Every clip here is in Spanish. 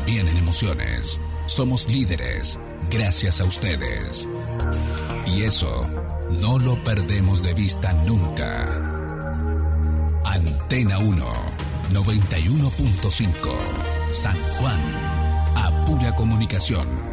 también en emociones. Somos líderes gracias a ustedes. Y eso no lo perdemos de vista nunca. Antena 1, 91.5, San Juan, a pura comunicación.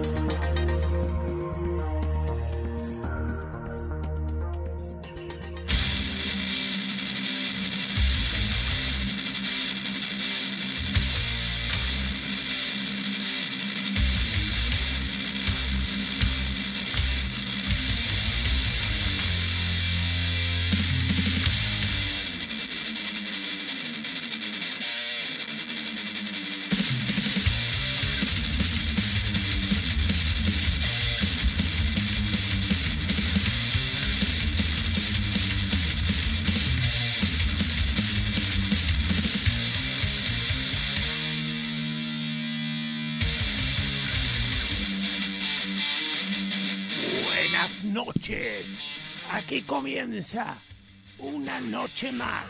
Noches, aquí comienza una noche más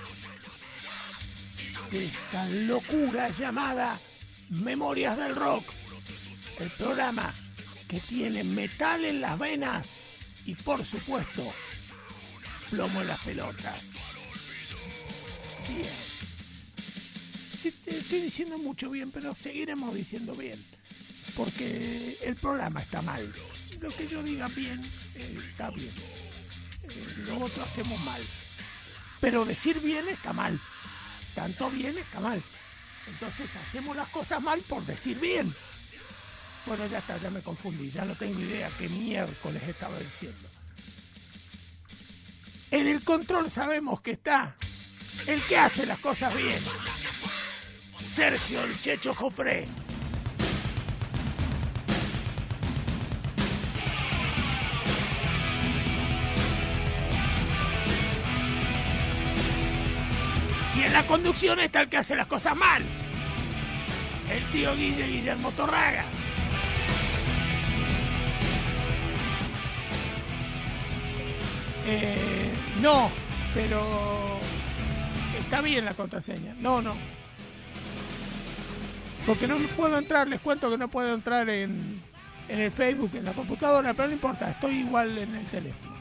de esta locura llamada Memorias del Rock, el programa que tiene metal en las venas y por supuesto plomo en las pelotas. Bien, sí, te estoy diciendo mucho bien, pero seguiremos diciendo bien porque el programa está mal. Lo que yo diga bien, está bien. Nosotros hacemos mal. Pero decir bien está mal. Tanto bien está mal. Entonces hacemos las cosas mal por decir bien. Bueno, ya está, ya me confundí. Ya no tengo idea qué miércoles estaba diciendo. En el control sabemos que está el que hace las cosas bien. Sergio el Checho Jofré. Y en la conducción está el que hace las cosas mal. El tío Guillermo Torraga. No, pero está bien la contraseña. No. Porque no puedo entrar, les cuento que no puedo entrar en el Facebook, en la computadora, pero no importa, estoy igual en el teléfono.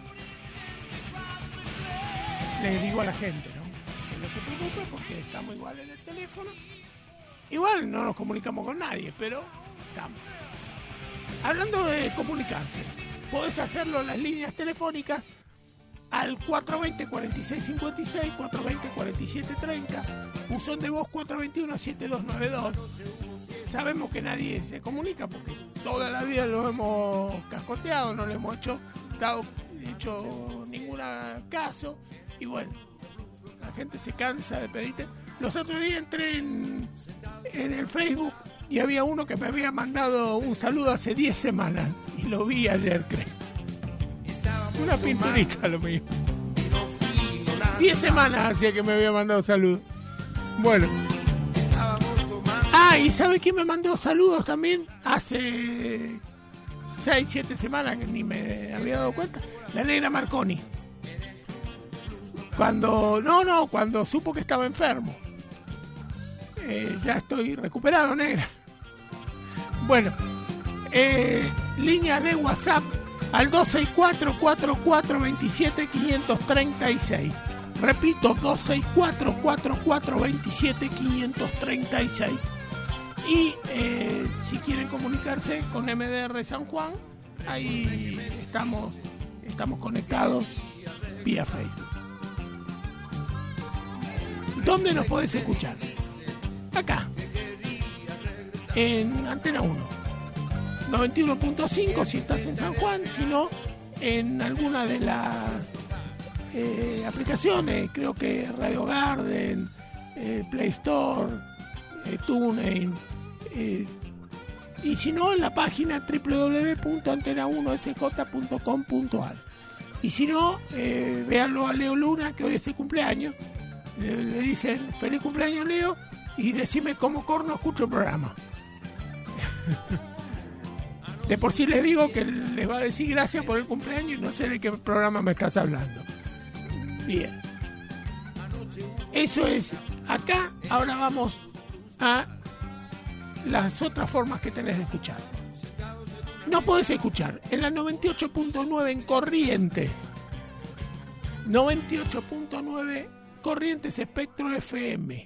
Les digo a la gente, ¿no? No se preocupe porque estamos igual en el teléfono. Igual no nos comunicamos con nadie, pero estamos. Hablando de comunicarse, podés hacerlo en las líneas telefónicas al 420-4656, 420-4730, buzón de voz 421-7292. Sabemos que nadie se comunica porque toda la vida lo hemos cascoteado, no le hemos hecho ningún caso y bueno. La gente se cansa de pedirte. Los otros días entré en el Facebook y había uno que me había mandado un saludo hace 10 semanas. Y lo vi ayer, creo. Una pinturita lo mío. 10 semanas hacía que me había mandado saludos. Bueno. Ah, ¿y sabe quién me mandó saludos también? Hace 6, 7 semanas que ni me había dado cuenta. La Negra Marconi. Cuando supo que estaba enfermo. Ya estoy recuperado, Negra. Bueno, línea de WhatsApp al 264-4427-536. Repito, 264-4427-536. Y si quieren comunicarse con MDR San Juan, ahí estamos conectados vía Facebook. ¿Dónde nos podés escuchar? Acá, en Antena 1, 91.5 si estás en San Juan, si no, en alguna de las aplicaciones, creo que Radio Garden, Play Store, TuneIn, y si no, en la página www.antena1sj.com.ar. Y si no, véanlo a Leo Luna, que hoy es su cumpleaños. Le dicen feliz cumpleaños, Leo, y decime cómo corno escucho el programa. De por sí les digo que les va a decir gracias por el cumpleaños y no sé de qué programa me estás hablando. Bien, eso es acá. Ahora vamos a las otras formas que tenés de escuchar. No podés escuchar en la 98.9 en Corrientes. 98.9 Corrientes Espectro FM.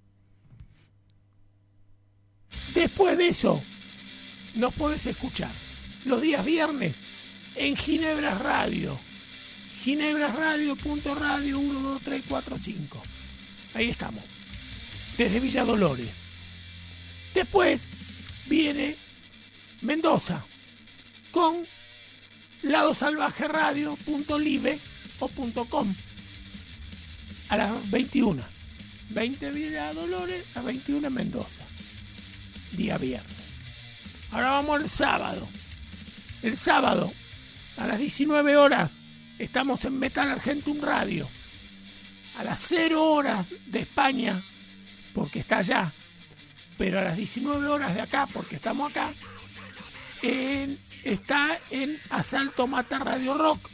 Después de eso, nos podés escuchar los días viernes en Ginebra Radio. ginebrasradio.radio 12345. Ahí estamos, desde Villa Dolores. Después viene Mendoza con ladosalvajeradio.live o .com a las 21. 20 Villa Dolores a 21 en Mendoza. Día viernes. Ahora vamos al sábado. El sábado a las 19 horas estamos en Metal Argentum Radio. A las 0 horas de España, porque está allá, pero a las 19 horas de acá, porque estamos acá, está en Asalto Mata Radio Rock.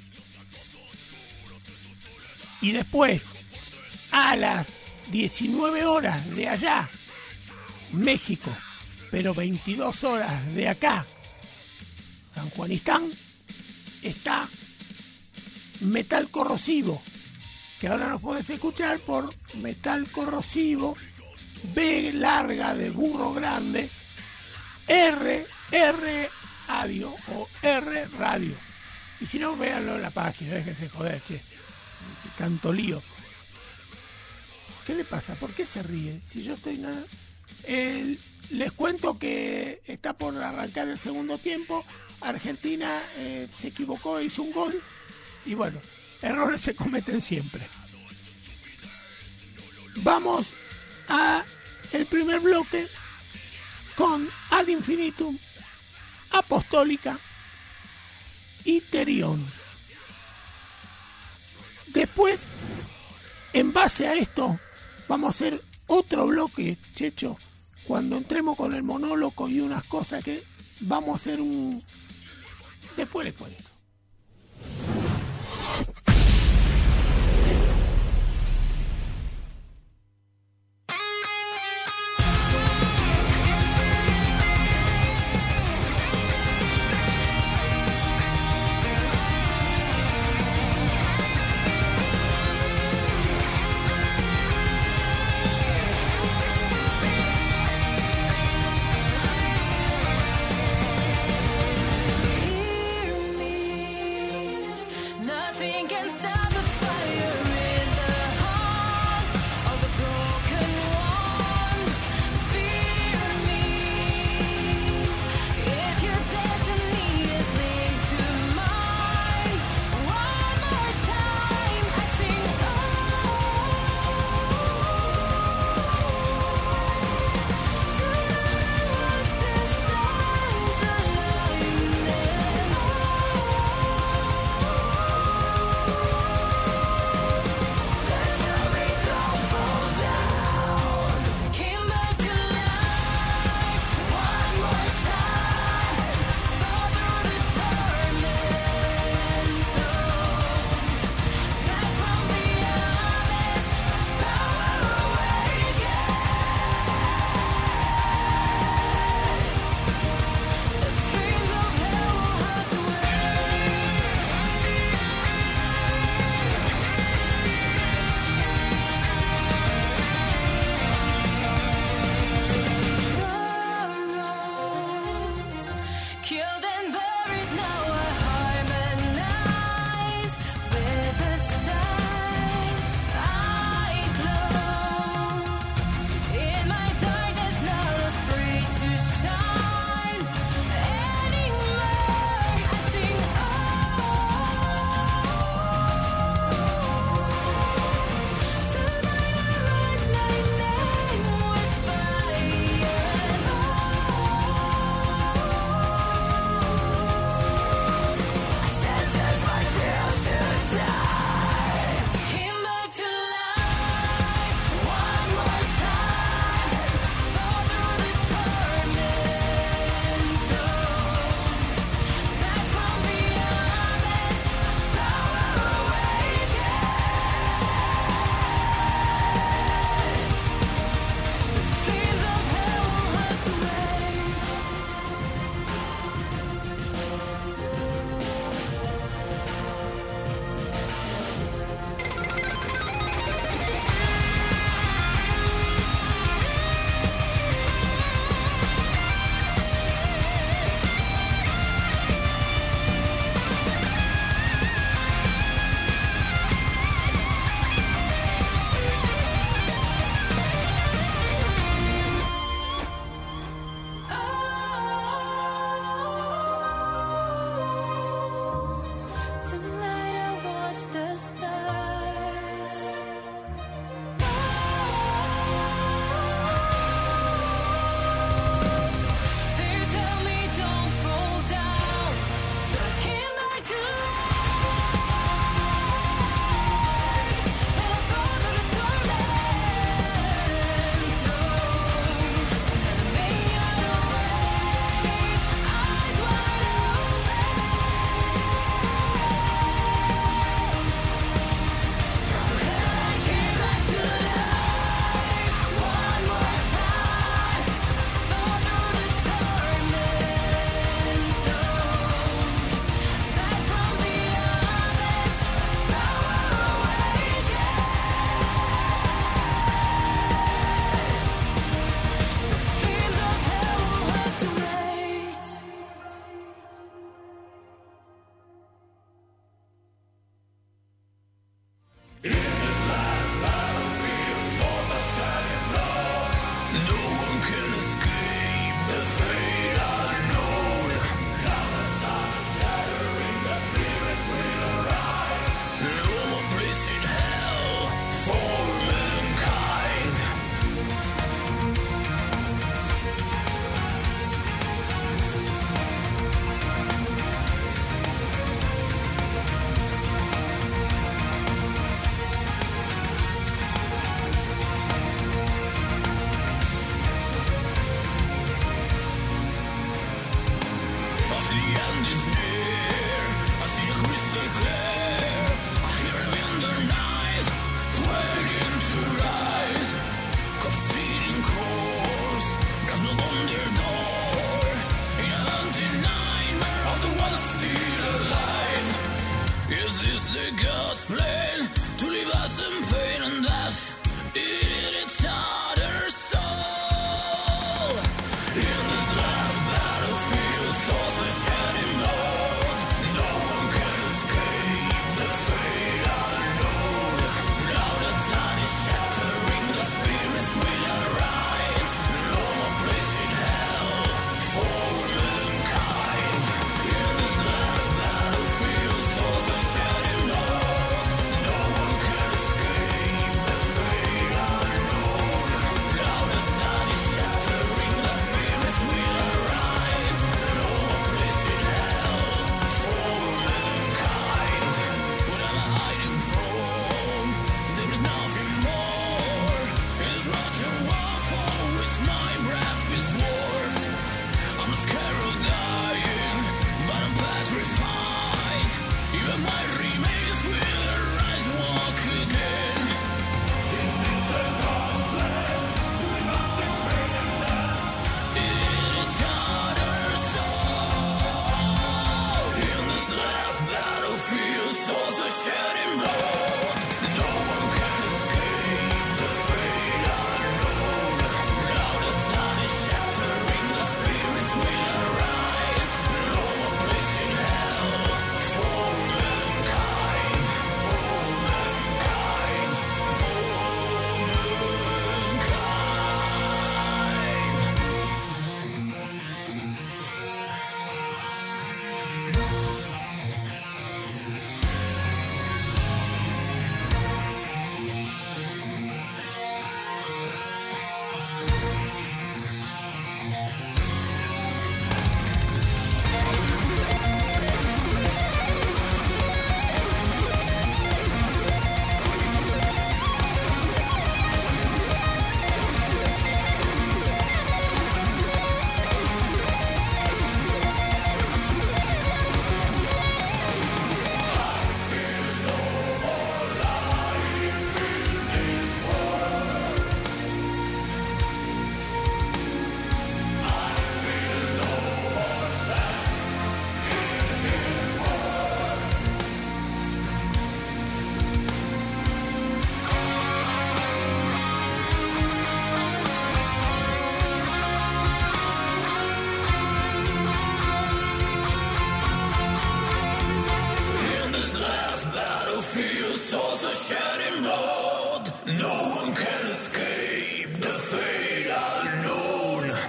Y después, a las 19 horas de allá, México, pero 22 horas de acá, San Juanistán, está Metal Corrosivo, que ahora nos podés escuchar por Metal Corrosivo, B larga de burro grande, R radio o R radio. Y si no, véanlo en la página, déjense joder, che, tanto lío. ¿Qué le pasa? ¿Por qué se ríe? Si yo estoy nada. Les cuento que está por arrancar el segundo tiempo. Argentina se equivocó, hizo un gol. Y bueno, errores se cometen siempre. Vamos a el primer bloque con Ad Infinitum, Apostólica y Terión. Después, en base a esto, vamos a hacer otro bloque, Checho, cuando entremos con el monólogo y unas cosas que vamos a hacer un... Después les cuento. Hear me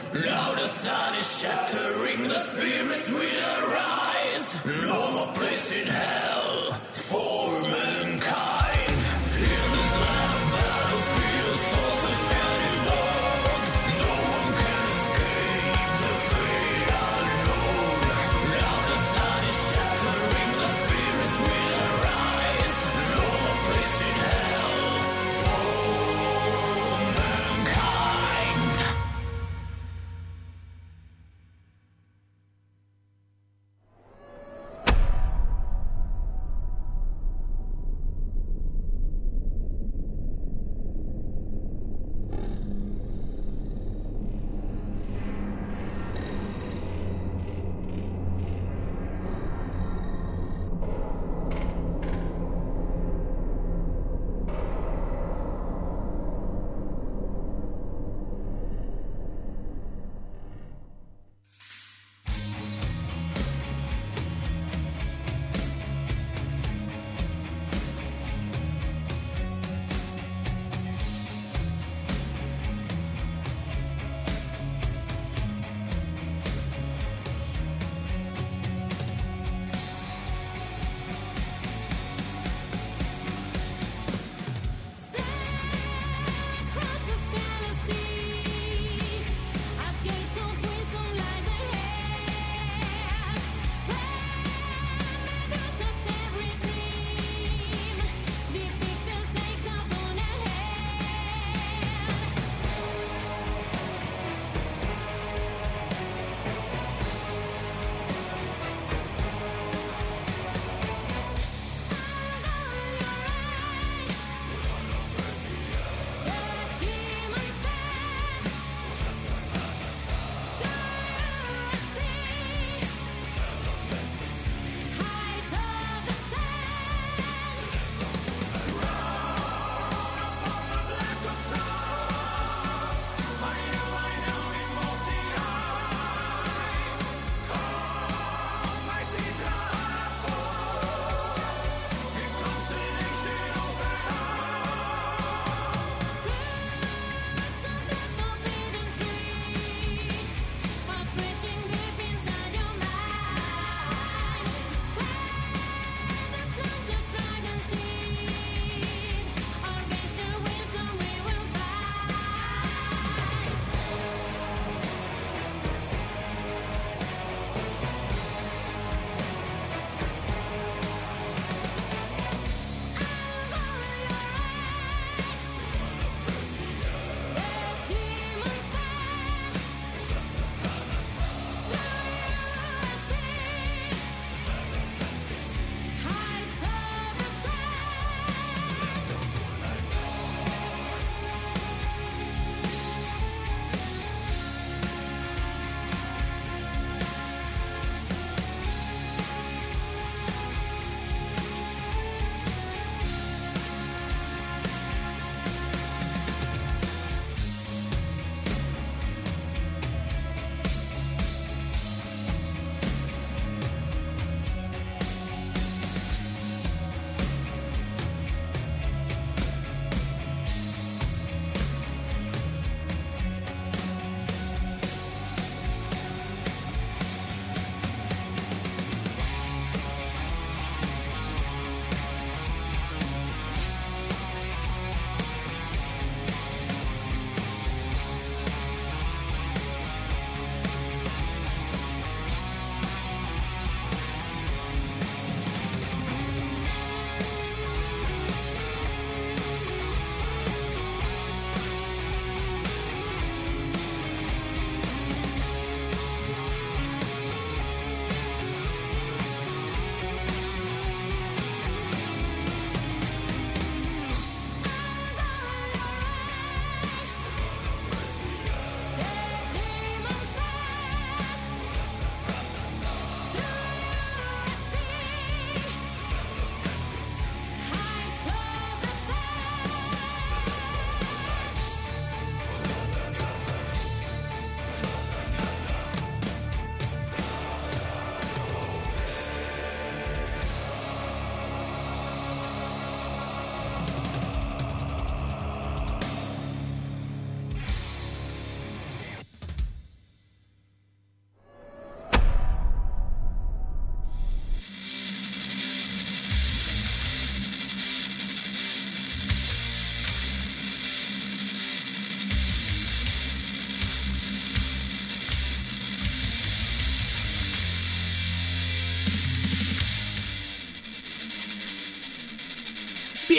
Now the sun is shattering, the spirits will arise. No more place in hell for mankind. In this last battlefield, souls are shedding blood. No one can escape the fate unknown. Now the sun is shattering, the spirits will arise. No more place in hell for mankind.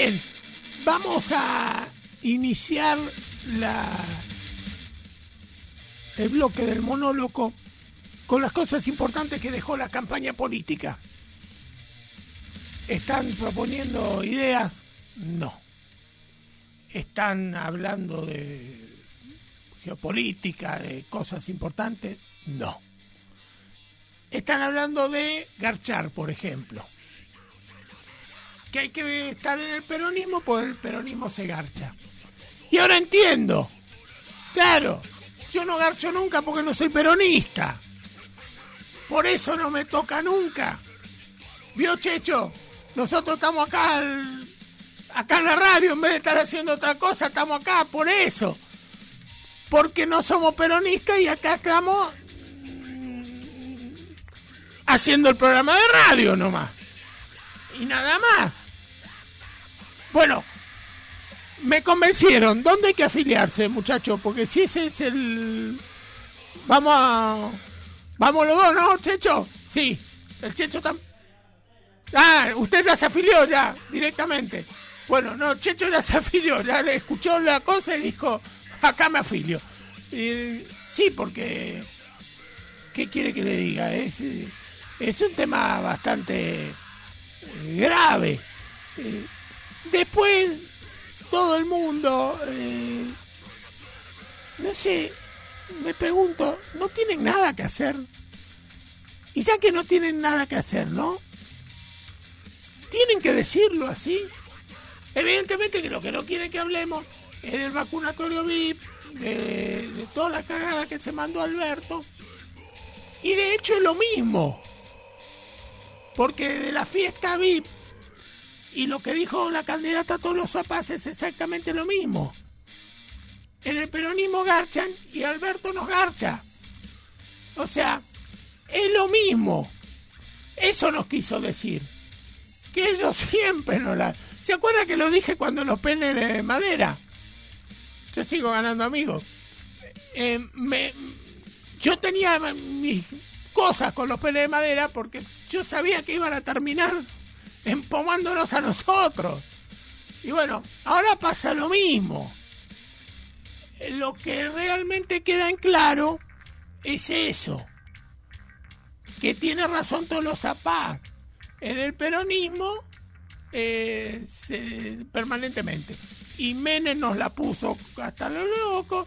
Bien, vamos a iniciar el bloque del monólogo con las cosas importantes que dejó la campaña política. ¿Están proponiendo ideas? No. ¿Están hablando de geopolítica, de cosas importantes? No. Están hablando de garchar, por ejemplo. Que hay que estar en el peronismo, pues el peronismo se garcha. Y ahora entiendo. Claro, yo no garcho nunca porque no soy peronista. Por eso no me toca nunca. ¿Vio, Checho? Nosotros estamos acá en la radio, en vez de estar haciendo otra cosa, estamos acá por eso. Porque no somos peronistas y acá estamos haciendo el programa de radio nomás. Y nada más. Bueno, me convencieron. ¿Dónde hay que afiliarse, muchachos? Porque si ese es el... Vamos los dos, ¿no, Checho? Sí, el Checho también. Ah, usted ya se afilió ya, directamente. Bueno, no, Checho ya se afilió, ya le escuchó la cosa y dijo, acá me afilio. Sí, porque... ¿Qué quiere que le diga? Es un tema bastante grave. Después, todo el mundo, no sé, me pregunto, ¿no tienen nada que hacer? Y ya que no tienen nada que hacer, ¿no? Tienen que decirlo así. Evidentemente que lo que no quieren que hablemos es del vacunatorio VIP, de toda la cagada que se mandó Alberto. Y de hecho es lo mismo. Porque de la fiesta VIP y lo que dijo la candidata Tolosa Paz es exactamente lo mismo. En el peronismo garchan y Alberto nos garcha. O sea, es lo mismo. Eso nos quiso decir. Que ellos siempre nos la... ¿Se acuerda que lo dije cuando los penes de madera? Yo sigo ganando amigos. Yo tenía mis cosas con los penes de madera porque yo sabía que iban a terminar empomándonos a nosotros. Y bueno, ahora pasa lo mismo. Lo que realmente queda en claro es eso. Que tiene razón Tolosa Paz. En el peronismo permanentemente. Y Menem nos la puso hasta lo loco.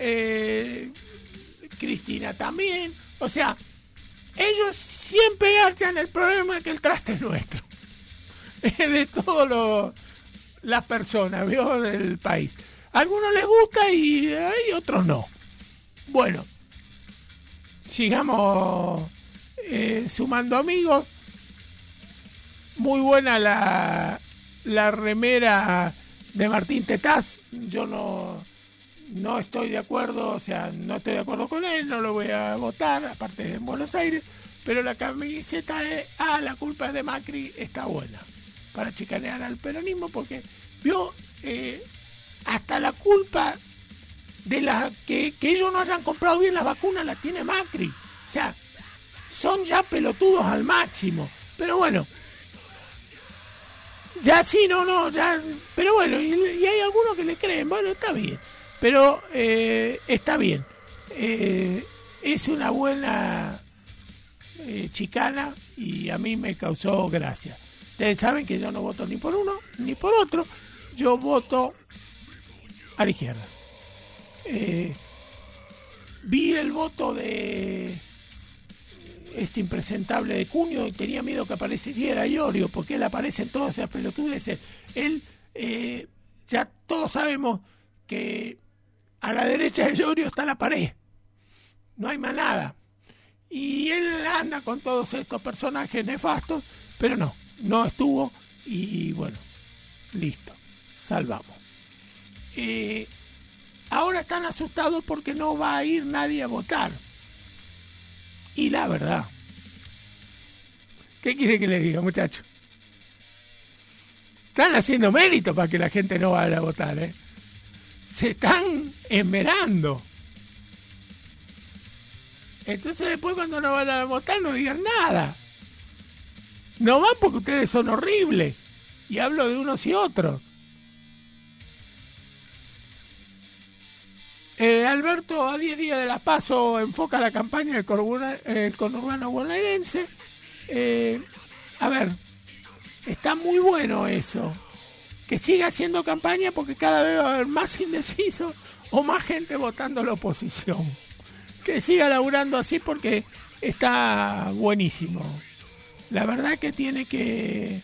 Cristina también. O sea, ellos siempre garchan. El problema es que el traste es nuestro. De todas las personas, ¿vio? Del país. A algunos les gusta y otros no. Bueno, sigamos sumando amigos. Muy buena la remera de Martín Tetaz. Yo no estoy de acuerdo, o sea, no estoy de acuerdo con él, no lo voy a votar, aparte de en Buenos Aires, pero la camiseta de la culpa es de Macri está buena para chicanear al peronismo, porque vio hasta la culpa de la que ellos no hayan comprado bien las vacunas la tiene Macri. O sea, son ya pelotudos al máximo. Pero bueno, ya sí, ya, pero bueno, y hay algunos que le creen, bueno, está bien, pero está bien, es una buena chicana y a mí me causó gracia. Ustedes saben que yo no voto ni por uno ni por otro, yo voto a la izquierda. Vi el voto de este impresentable de Cunio y tenía miedo que apareciera Iorio, porque él aparece en todas esas pelotudeces. Él, ya todos sabemos que a la derecha de Iorio está la pared, no hay más nada. Y él anda con todos estos personajes nefastos, pero no estuvo y bueno, listo, salvamos. Ahora están asustados porque no va a ir nadie a votar. Y la verdad, ¿qué quiere que le diga, muchachos? Están haciendo mérito para que la gente no vaya a votar, ¿eh? Se están esmerando. Entonces después cuando no vayan a votar no digan nada. No van porque ustedes son horribles. y hablo de unos y otros. Alberto, a 10 días de las PASO, enfoca la campaña del conurbano bonaerense. A ver, está muy bueno eso. Que siga haciendo campaña porque cada vez va a haber más indecisos o más gente votando la oposición. Que siga laburando así porque está buenísimo. La verdad que tiene que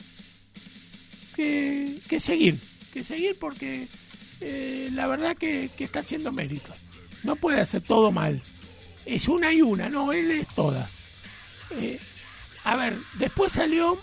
seguir porque la verdad que está haciendo méritos. No puede hacer todo mal. Es una y una, no, él es todas. A ver, después salió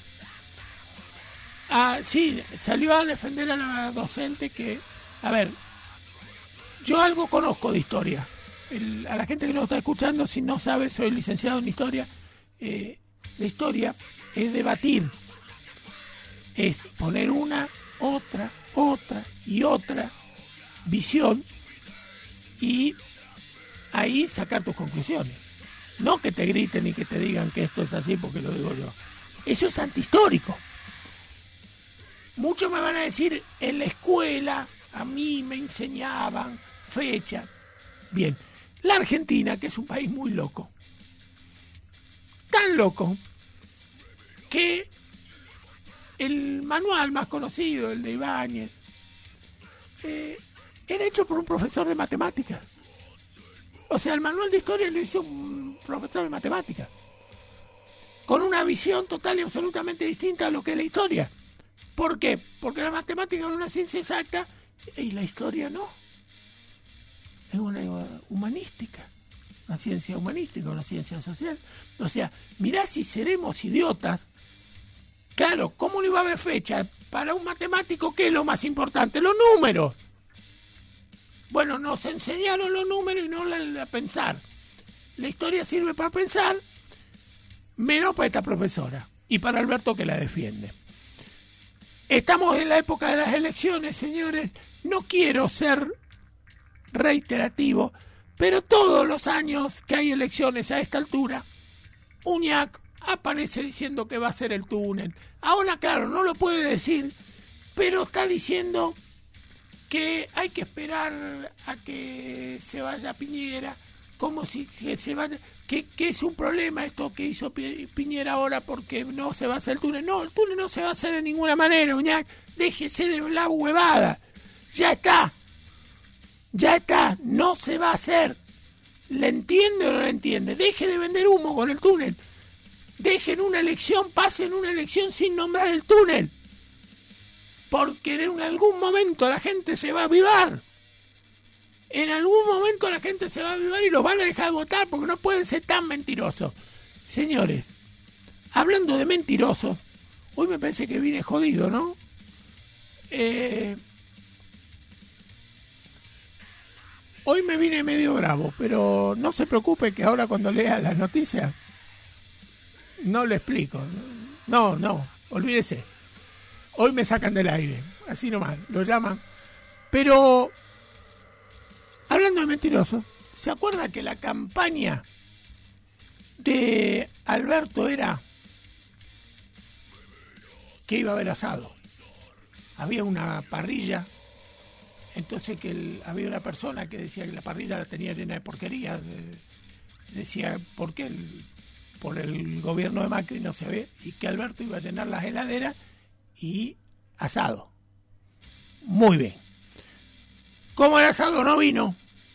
a defender a la docente que, a ver, yo algo conozco de historia. A la gente que nos está escuchando, si no sabe, soy licenciado en historia. La historia es debatir, es poner una, otra y otra visión y ahí sacar tus conclusiones. No que te griten y que te digan que esto es así porque lo digo yo. Eso es antihistórico. Muchos me van a decir, en la escuela a mí me enseñaban fecha. Bien, la Argentina, que es un país muy loco, tan loco que el manual más conocido, el de Ibáñez, era hecho por un profesor de matemáticas. O sea, el manual de historia lo hizo un profesor de matemáticas, con una visión total y absolutamente distinta a lo que es la historia. ¿Por qué? Porque la matemática es una ciencia exacta y la historia no. Es una humanística, una ciencia humanística, una ciencia social. O sea, mirá si seremos idiotas. Claro, ¿cómo no iba a haber fecha? Para un matemático, ¿qué es lo más importante? Los números. Bueno, nos enseñaron los números y no a pensar. La historia sirve para pensar, menos para esta profesora y para Alberto que la defiende. Estamos en la época de las elecciones, señores. No quiero ser reiterativo, pero todos los años que hay elecciones a esta altura, Uñac aparece diciendo que va a ser el túnel. Ahora, claro, no lo puede decir, pero está diciendo que hay que esperar a que se vaya Piñera, como si se vaya, que es un problema esto que hizo Piñera ahora porque no se va a hacer el túnel. No, el túnel no se va a hacer de ninguna manera, Uñac. Déjese de la huevada. Ya está, no se va a hacer. ¿Le entiende o no le entiende? Deje de vender humo con el túnel. Dejen una elección, pasen una elección sin nombrar el túnel. Porque en algún momento la gente se va a avivar. En algún momento la gente se va a avivar y los van a dejar de votar porque no pueden ser tan mentirosos. Señores, hablando de mentirosos, hoy me parece que vine jodido, ¿no? Hoy me vine medio bravo, pero no se preocupe que ahora cuando lea las noticias no le explico. No, olvídese. Hoy me sacan del aire, así nomás, lo llaman. Pero, hablando de mentirosos, ¿se acuerda que la campaña de Alberto era que iba a haber asado? Había una parrilla, entonces había una persona que decía que la parrilla la tenía llena de porquería. Decía, ¿por qué? Por el gobierno de Macri no se ve, y que Alberto iba a llenar las heladeras y asado. Muy bien. Como el asado no vino,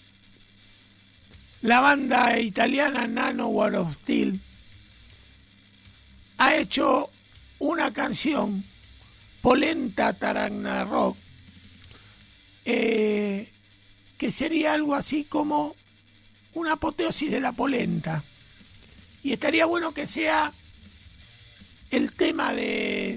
la banda italiana Nano War of Steel ha hecho una canción, Polenta Taragna Rock, que sería algo así como una apoteosis de la polenta. Y estaría bueno que sea el tema de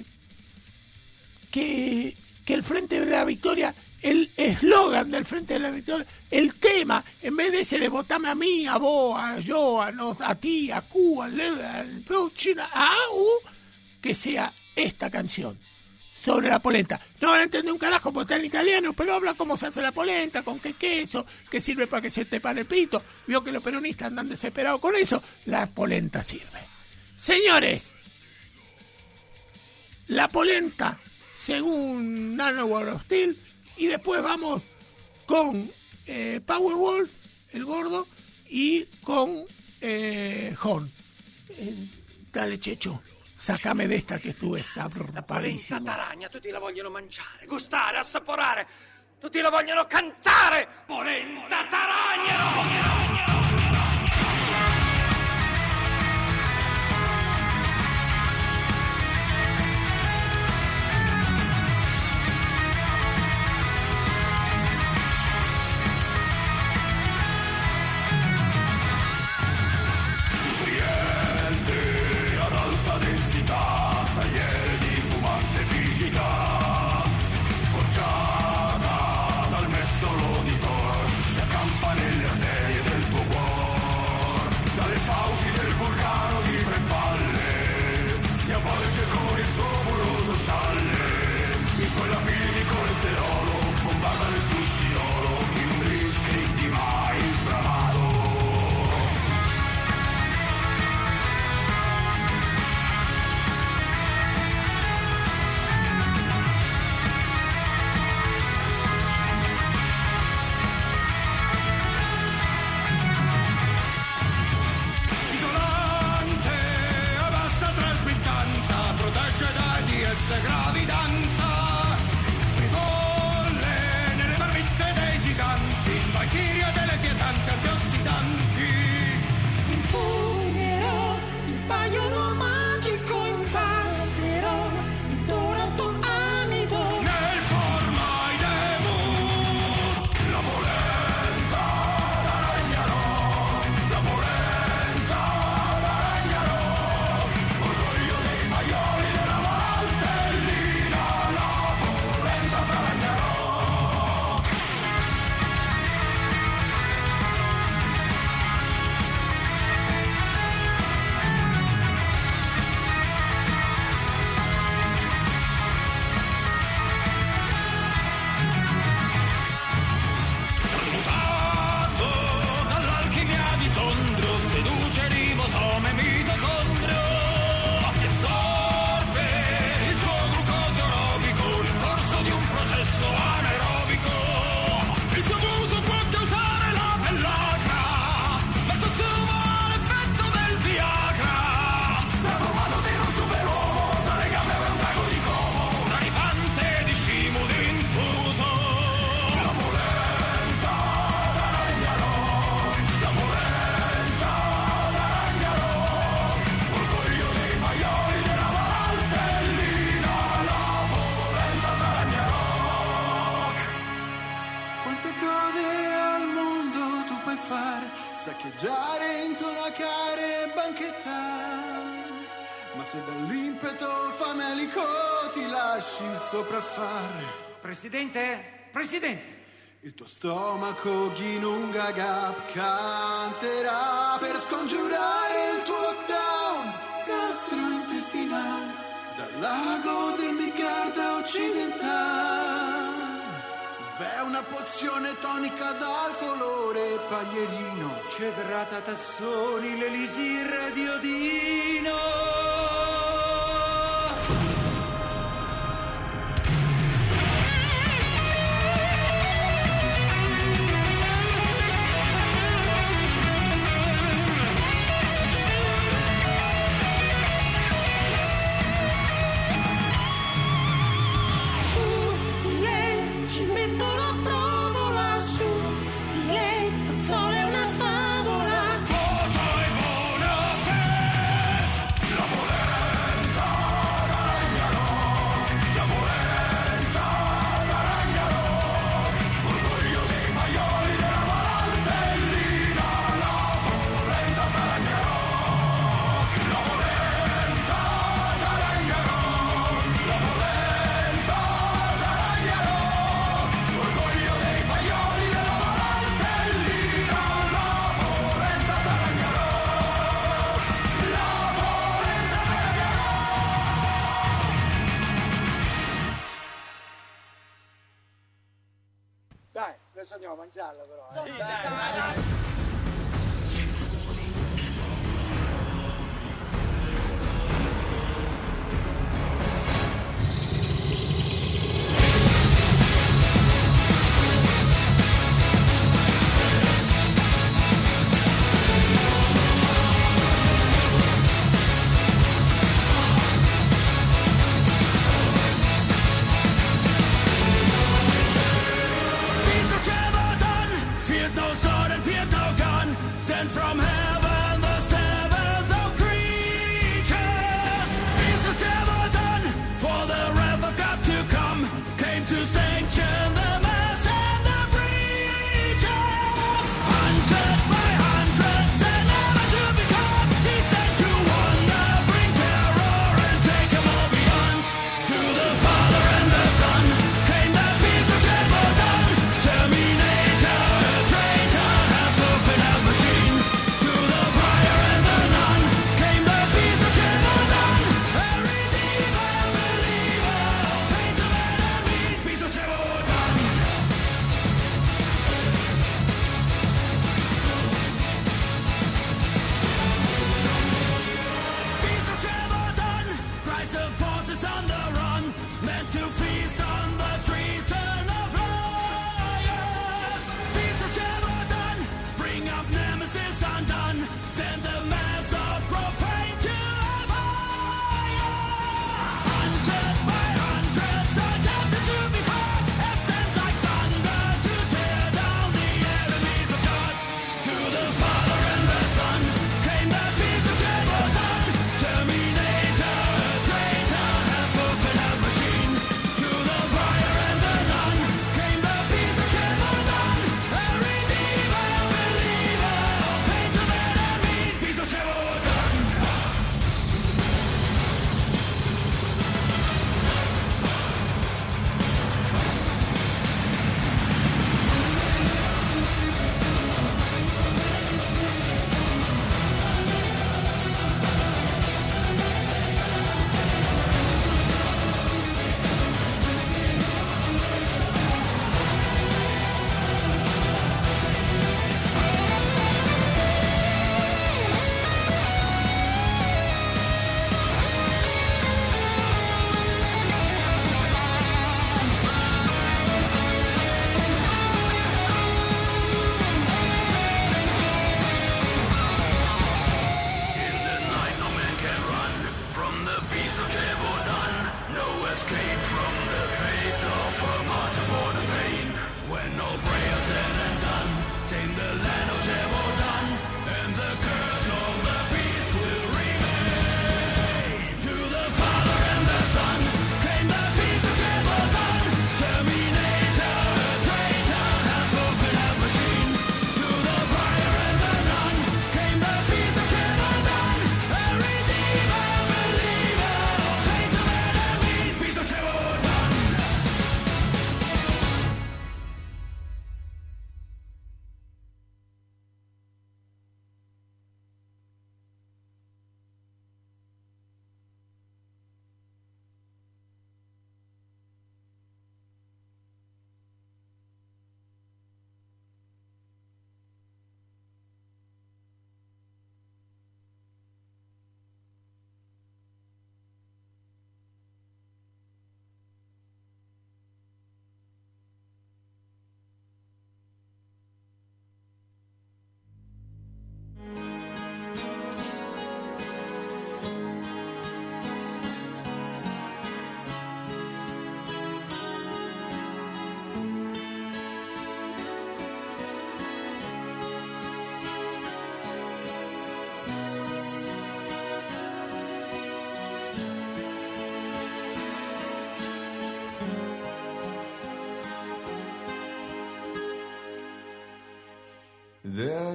que el Frente de la Victoria, el eslogan del Frente de la Victoria, el tema, en vez de ese de votame a mí, a vos, a yo, a ti, a Q, al China, a U, que sea esta canción sobre la polenta. No van a entender un carajo porque está en italiano, pero habla cómo se hace la polenta, con qué queso, que sirve para que se te pare el pito. Vio que los peronistas andan desesperados con eso. La polenta sirve. Señores, la polenta según Nanowar of Steel, y después vamos con Powerwolf, el gordo, y con Horn. Dale, Checho, sacame de esta che tu è saprapalissimo. La taragna, tutti la vogliono mangiare, gustare, assaporare, tutti la vogliono cantare. Polenta taragna! Gravidanza ribolle nelle marmitte dei giganti, valchiria delle pietanze antiossidanti. Impugnerò il paiono magico, impasterò il dorato amido Nel formai debut la polenta d'Aragnarò, la polenta d'Aragnarò, orgoglio dei maioli della Valtellina, la polenta d'Aragnarò. Trasmutato dall'alchimia di Sondrio, seduce ribosome mitocondrio che assorbe il suo glucosio aerobico nel corso di un processo anaerobico. Il suo uso può causare la pellagra, ma consuma l'effetto del Viagra. Trasformandosi in un superuomo, tra le gambe avrà un drago di Como, un animante di scimud infuso. La polenta d'Aragnarò, la polenta d'Aragnarò, orgoglio dei maioli della Valtellina, la polenta d'Aragnarò. Quante cose al mondo tu puoi fare, saccheggiare, intonacare e banchettare, ma se dall'impeto famelico ti lasci sopraffare, Presidente? Presidente! il tuo stomaco Ginunga Gap canterà per scongiurare il tuo lockdown gastrointestinale dal lago del Midgard occidentale. Beh, una pozione tonica dal colore paglierino, Cedrata Tassoni, l'elisir di Odino. su di lei, ci mettono a provola su di lei, non solo è una favola. Voto e Bonates, la polenta d'Aragnarò, la polenta d'Aragnarò, orgoglio dei maioli della Valtellina, la polenta d'Aragnarò, la polenta d'Aragnarò, la polenta d'Aragnarò, orgoglio dei maioli della Valtellina, la polenta d'Aragnarò, la polenta d'Aragnarò. Dai, adesso andiamo a mangiarla però. Sì, dai.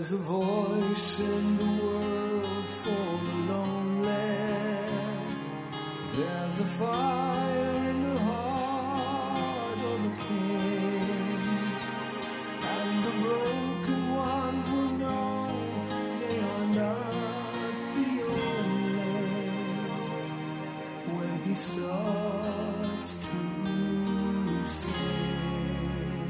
There's a voice in the world for the lonely. There's a fire in the heart of the king. And the broken ones will know they are not the only. When he starts to sing,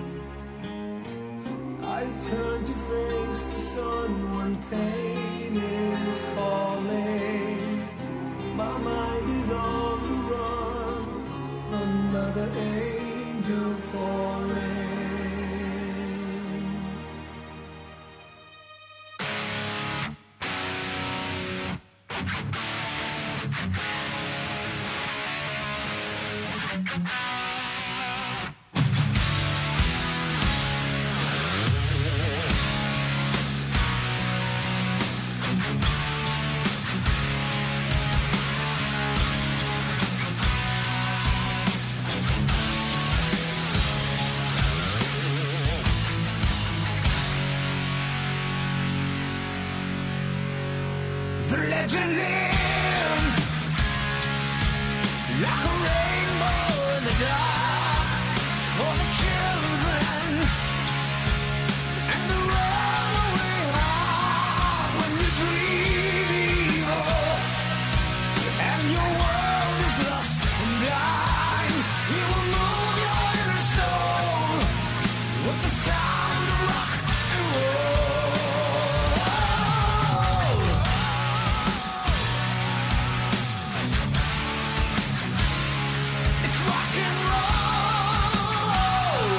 I turn to face the sun when pain is calling. My mind is on the run, another angel falling. The legend lives like a rainbow in the dark for the children and the runaway heart. When you dream evil and your world is lost and blind, he will move your inner soul with the sound of rock and roll. Rock and roll.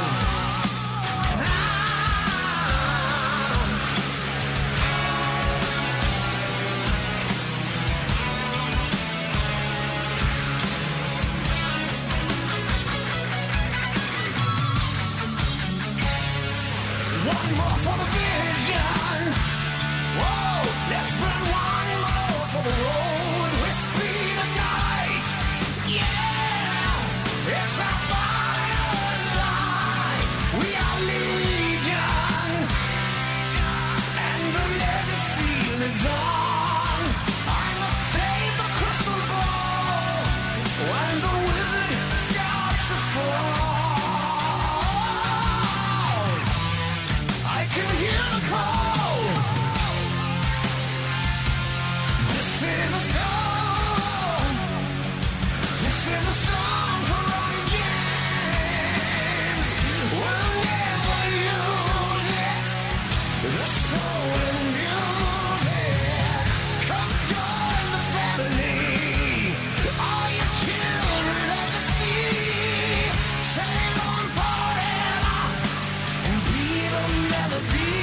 One more for the vision. Whoa, let's burn one more for the road. We speed at night. Yeah, it's our fire and light. We are legion, and the legacy lives on. I must take the crystal ball when the wizard starts to fall. I can hear the call. This is a song. This is a song for Ronnie James. We'll never lose it. The soul in music. Come join the family. All you children of the sea. Sing on forever and be the melody.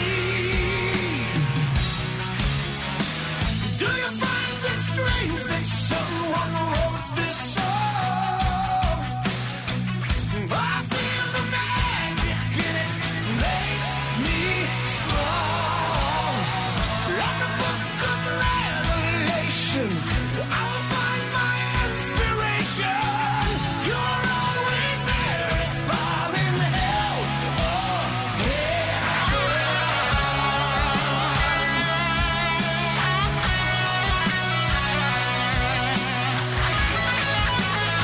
Do you find it strange that someone wrote this song? I feel the magic in it makes me strong. Like a book of Revelation, I will find my inspiration. You're always there if I'm in hell or heaven.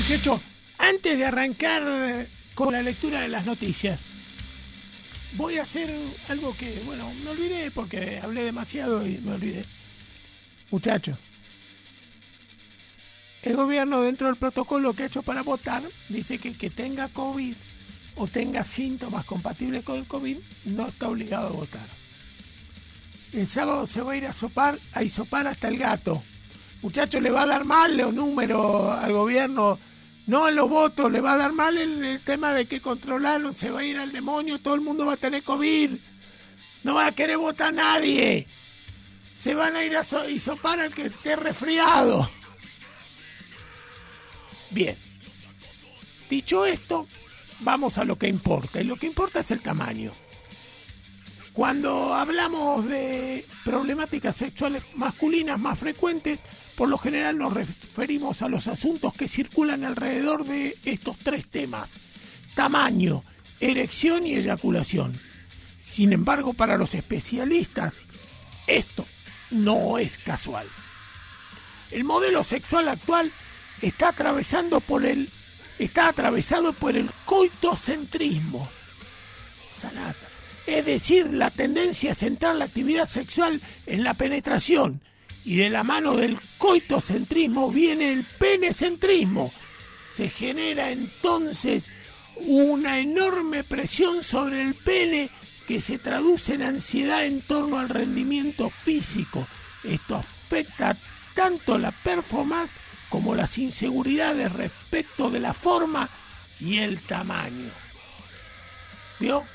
muchachos, antes de arrancar con la lectura de las noticias, voy a hacer algo que, bueno, me olvidé porque hablé demasiado y me olvidé. Muchachos, el gobierno, dentro del protocolo que ha hecho para votar, dice que tenga COVID o tenga síntomas compatibles con el COVID no está obligado a votar. El sábado se va a ir a hisopar hasta el gato. Muchachos, le va a dar mal los números al gobierno, no en los votos, le va a dar mal el tema de que controlarlo, se va a ir al demonio, todo el mundo va a tener COVID, no va a querer votar nadie, se van a ir a hisopar al que esté resfriado. Bien, dicho esto, vamos a lo que importa, y lo que importa es el tamaño. Cuando hablamos de problemáticas sexuales masculinas más frecuentes, por lo general nos referimos a los asuntos que circulan alrededor de estos tres temas: tamaño, erección y eyaculación. Sin embargo, para los especialistas, esto no es casual. El modelo sexual actual está atravesado por el coitocentrismo. Sanata. Es decir, la tendencia a centrar la actividad sexual en la penetración, y de la mano del coitocentrismo viene el penecentrismo. Se genera entonces una enorme presión sobre el pene que se traduce en ansiedad en torno al rendimiento físico. Esto afecta tanto la performance como las inseguridades respecto de la forma y el tamaño. ¿Vio?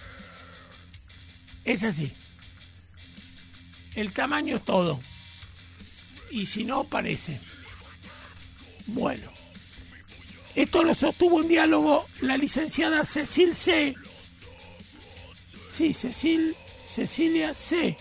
Es así. El tamaño es todo. Y si no, parece. Bueno. Esto lo sostuvo en diálogo la licenciada Cecilia C.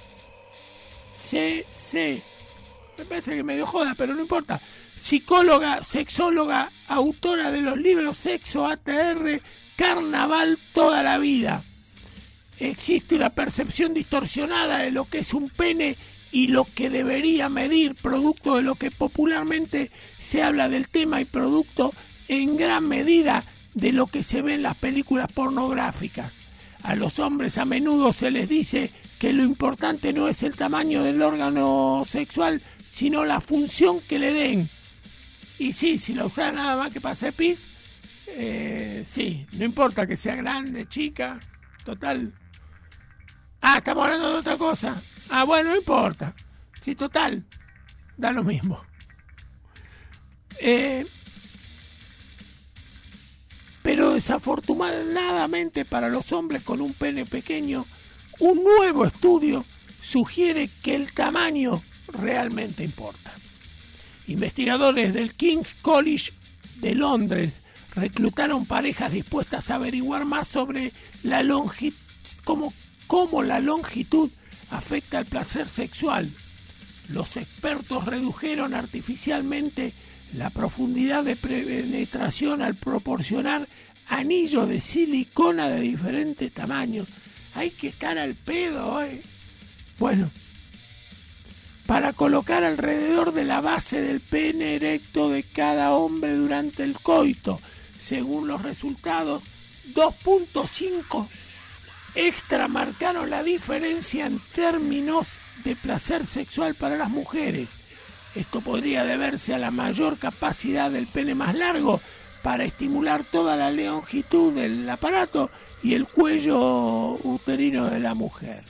Me parece que medio joda, pero no importa. Psicóloga, sexóloga, autora de los libros Sexo, ATR, Carnaval, toda la vida. Existe una percepción distorsionada de lo que es un pene y lo que debería medir, producto de lo que popularmente se habla del tema y producto en gran medida de lo que se ve en las películas pornográficas. A los hombres a menudo se les dice que lo importante no es el tamaño del órgano sexual, sino la función que le den. Y sí, si la usan nada más que para hacer pis, sí, no importa que sea grande, chica, total. Ah, estamos hablando de otra cosa. Ah, bueno, no importa. Sí, total, da lo mismo. Pero desafortunadamente para los hombres con un pene pequeño, un nuevo estudio sugiere que el tamaño realmente importa. Investigadores del King's College de Londres reclutaron parejas dispuestas a averiguar más sobre la cómo la longitud afecta el placer sexual. Los expertos redujeron artificialmente la profundidad de penetración al proporcionar anillos de silicona de diferentes tamaños. Hay que estar al pedo, ¿eh? Bueno, para colocar alrededor de la base del pene erecto de cada hombre durante el coito. Según los resultados, 2.5 extra marcaron la diferencia en términos de placer sexual para las mujeres. Esto podría deberse a la mayor capacidad del pene más largo para estimular toda la longitud del aparato y el cuello uterino de la mujer.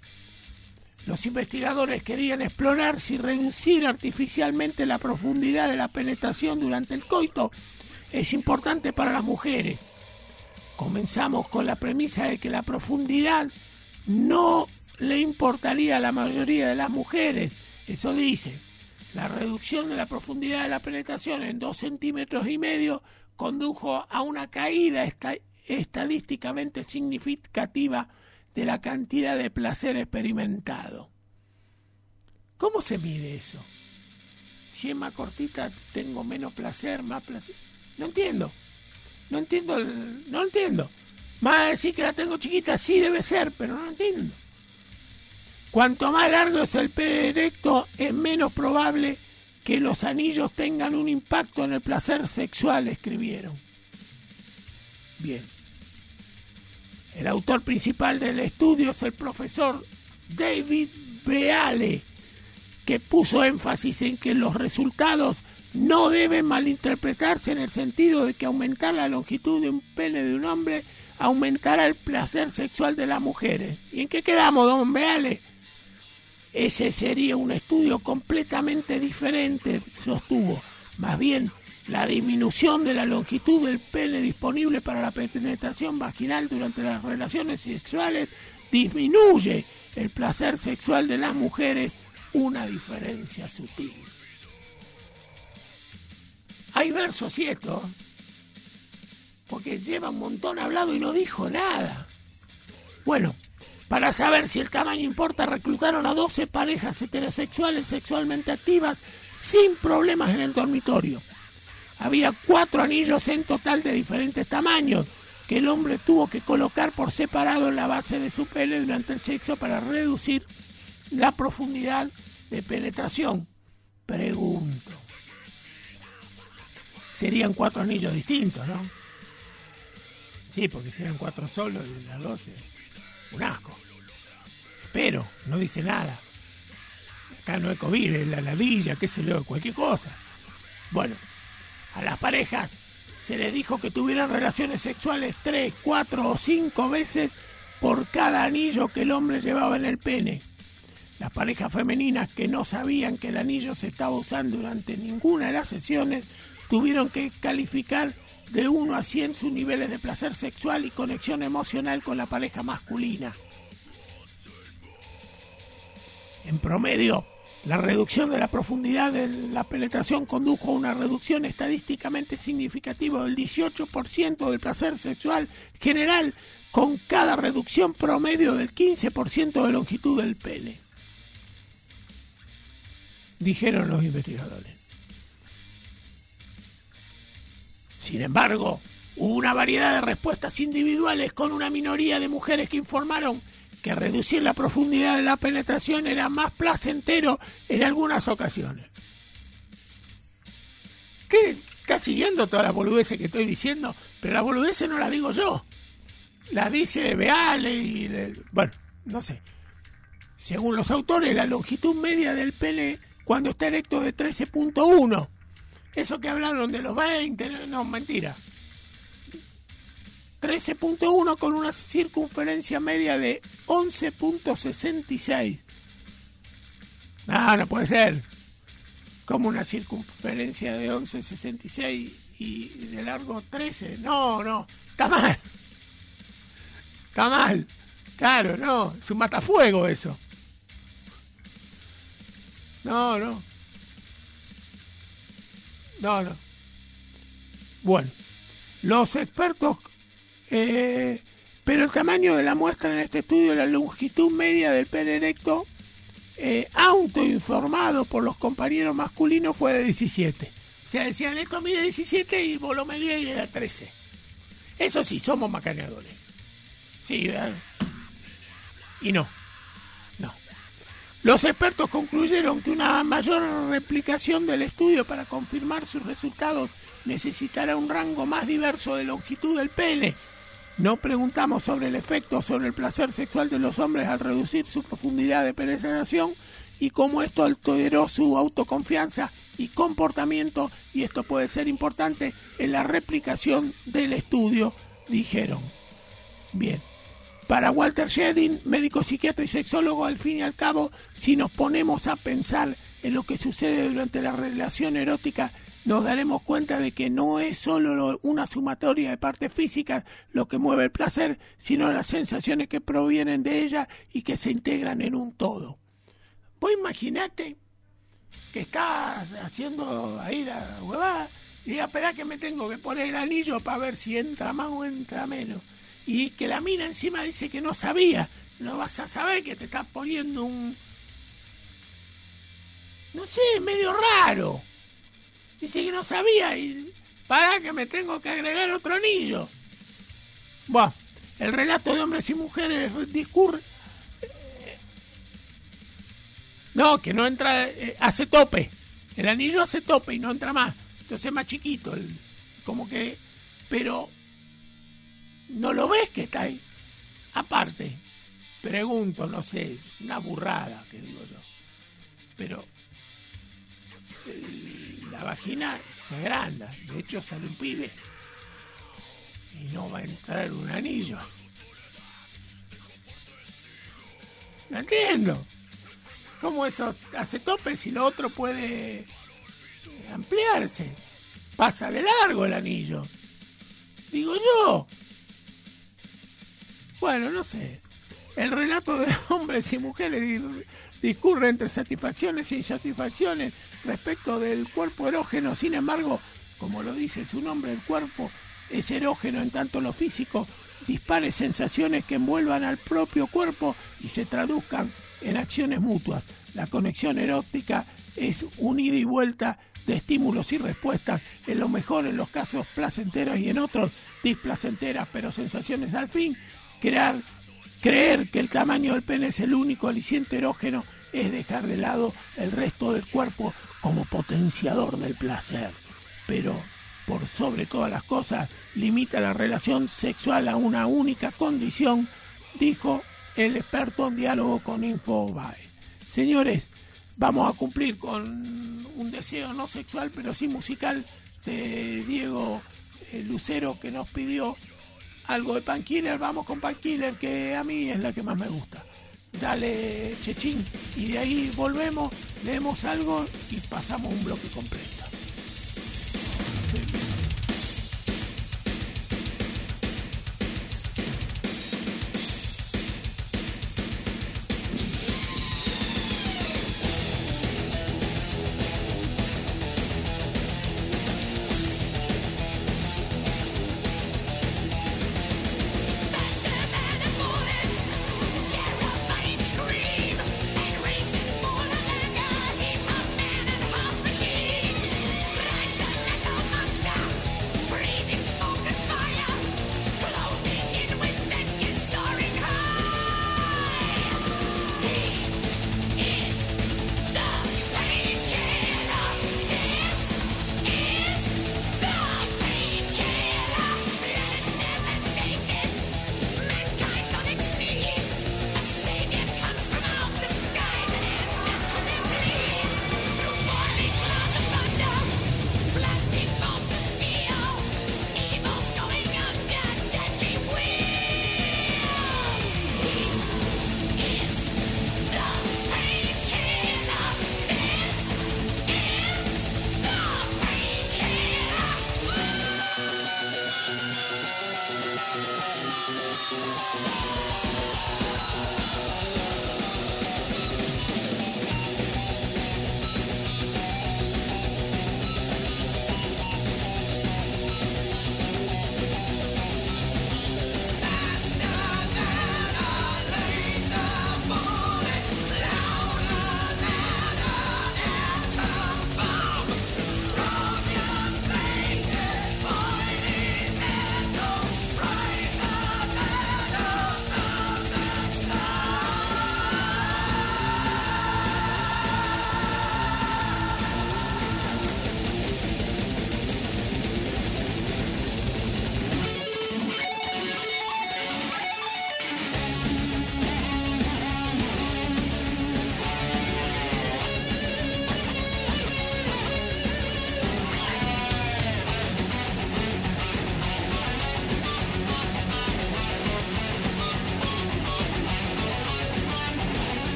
Los investigadores querían explorar si reducir artificialmente la profundidad de la penetración durante el coito es importante para las mujeres. Comenzamos con la premisa de que la profundidad no le importaría a la mayoría de las mujeres. Eso dice. La reducción de la profundidad de la penetración en 2,5 centímetros condujo a una caída estadísticamente significativa de la cantidad de placer experimentado. ¿Cómo se mide eso? Si es más cortita, tengo menos placer, más placer. No entiendo. No entiendo. Más decir que la tengo chiquita, sí debe ser, pero no entiendo. Cuanto más largo es el pene erecto, es menos probable que los anillos tengan un impacto en el placer sexual, escribieron. Bien. El autor principal del estudio es el profesor David Beale, que puso énfasis en que los resultados no deben malinterpretarse en el sentido de que aumentar la longitud de un pene de un hombre aumentará el placer sexual de las mujeres. ¿Y en qué quedamos, don Beale? Ese sería un estudio completamente diferente, sostuvo. Más bien, la disminución de la longitud del pene disponible para la penetración vaginal durante las relaciones sexuales disminuye el placer sexual de las mujeres, una diferencia sutil. Hay versos ciertos, porque lleva un montón hablado y no dijo nada. Bueno, para saber si el tamaño importa, reclutaron a 12 parejas heterosexuales sexualmente activas sin problemas en el dormitorio. Había 4 anillos en total de diferentes tamaños que el hombre tuvo que colocar por separado en la base de su pene durante el sexo para reducir la profundidad de penetración. Pregunto. Serían 4 anillos distintos, ¿no? Sí, porque si eran 4 solos y las 12, un asco. Espero, no dice nada. Acá no hay COVID, es la ladilla, qué sé yo, cualquier cosa. Bueno, a las parejas se les dijo que tuvieran relaciones sexuales 3, 4 o 5 veces por cada anillo que el hombre llevaba en el pene. Las parejas femeninas que no sabían que el anillo se estaba usando durante ninguna de las sesiones tuvieron que calificar de 1 a 100 sus niveles de placer sexual y conexión emocional con la pareja masculina. En promedio, la reducción de la profundidad de la penetración condujo a una reducción estadísticamente significativa del 18% del placer sexual general, con cada reducción promedio del 15% de longitud del pene, dijeron los investigadores. Sin embargo, hubo una variedad de respuestas individuales con una minoría de mujeres que informaron que reducir la profundidad de la penetración era más placentero en algunas ocasiones. ¿Qué? ¿Está siguiendo todas las boludeces que estoy diciendo? Pero las boludeces no las digo yo. Las dice Beale y... bueno, no sé. Según los autores, la longitud media del pene cuando está erecto es de 13.1. Eso que hablaron de los 20, no, mentira. 13.1 con una circunferencia media de 11.66. No puede ser. Como una circunferencia de 11.66 y de largo 13. No, está mal. Está mal. Claro, no, es un matafuego eso. No. Bueno, los expertos... pero el tamaño de la muestra en este estudio, la longitud media del pene erecto, autoinformado por los compañeros masculinos, fue de 17. O sea, decían, esto mide 17 y vos lo medías y era 13. Eso sí, somos macaneadores. Sí, ¿verdad? Y no. Los expertos concluyeron que una mayor replicación del estudio para confirmar sus resultados necesitará un rango más diverso de longitud del pene. No preguntamos sobre el efecto sobre el placer sexual de los hombres al reducir su profundidad de penetración y cómo esto alteró su autoconfianza y comportamiento, y esto puede ser importante en la replicación del estudio, dijeron. Bien. Para Walter Shedin, médico psiquiatra y sexólogo, al fin y al cabo, si nos ponemos a pensar en lo que sucede durante la relación erótica, nos daremos cuenta de que no es solo una sumatoria de partes físicas lo que mueve el placer, sino las sensaciones que provienen de ella y que se integran en un todo. Vos imaginate que estás haciendo ahí la huevada y digas, esperá que me tengo que poner el anillo para ver si entra más o entra menos. Y que la mina encima dice que no sabía. No vas a saber que te estás poniendo un... no sé, medio raro. Dice que no sabía y... para que me tengo que agregar otro anillo. Bueno, el relato de hombres y mujeres discurre... no, que no entra... hace tope. El anillo hace tope y no entra más. Entonces es más chiquito. Como que... Pero... ¿No lo ves que está ahí? Aparte, pregunto, no sé, una burrada que digo yo. Pero... la vagina se agranda. De hecho sale un pibe. Y no va a entrar un anillo. No entiendo. ¿Cómo eso hace tope si lo otro puede ampliarse? Pasa de largo el anillo. Digo yo. Bueno, no sé. El relato de hombres y mujeres discurre entre satisfacciones e insatisfacciones respecto del cuerpo erógeno. Sin embargo, como lo dice su nombre, el cuerpo es erógeno en tanto lo físico dispare sensaciones que envuelvan al propio cuerpo y se traduzcan en acciones mutuas. La conexión erótica es un ida y vuelta de estímulos y respuestas, en lo mejor en los casos placenteras y en otros displacenteras, pero sensaciones al fin. Creer que el tamaño del pene es el único aliciente erógeno es dejar de lado el resto del cuerpo como potenciador del placer. Pero, por sobre todas las cosas, limita la relación sexual a una única condición, dijo el experto en diálogo con Infobae. Señores, vamos a cumplir con un deseo no sexual, pero sí musical, de Diego Lucero, que nos pidió algo de Painkiller. Vamos con Painkiller, que a mí es la que más me gusta. Dale, Chechín. Y de ahí volvemos, leemos algo y pasamos un bloque completo.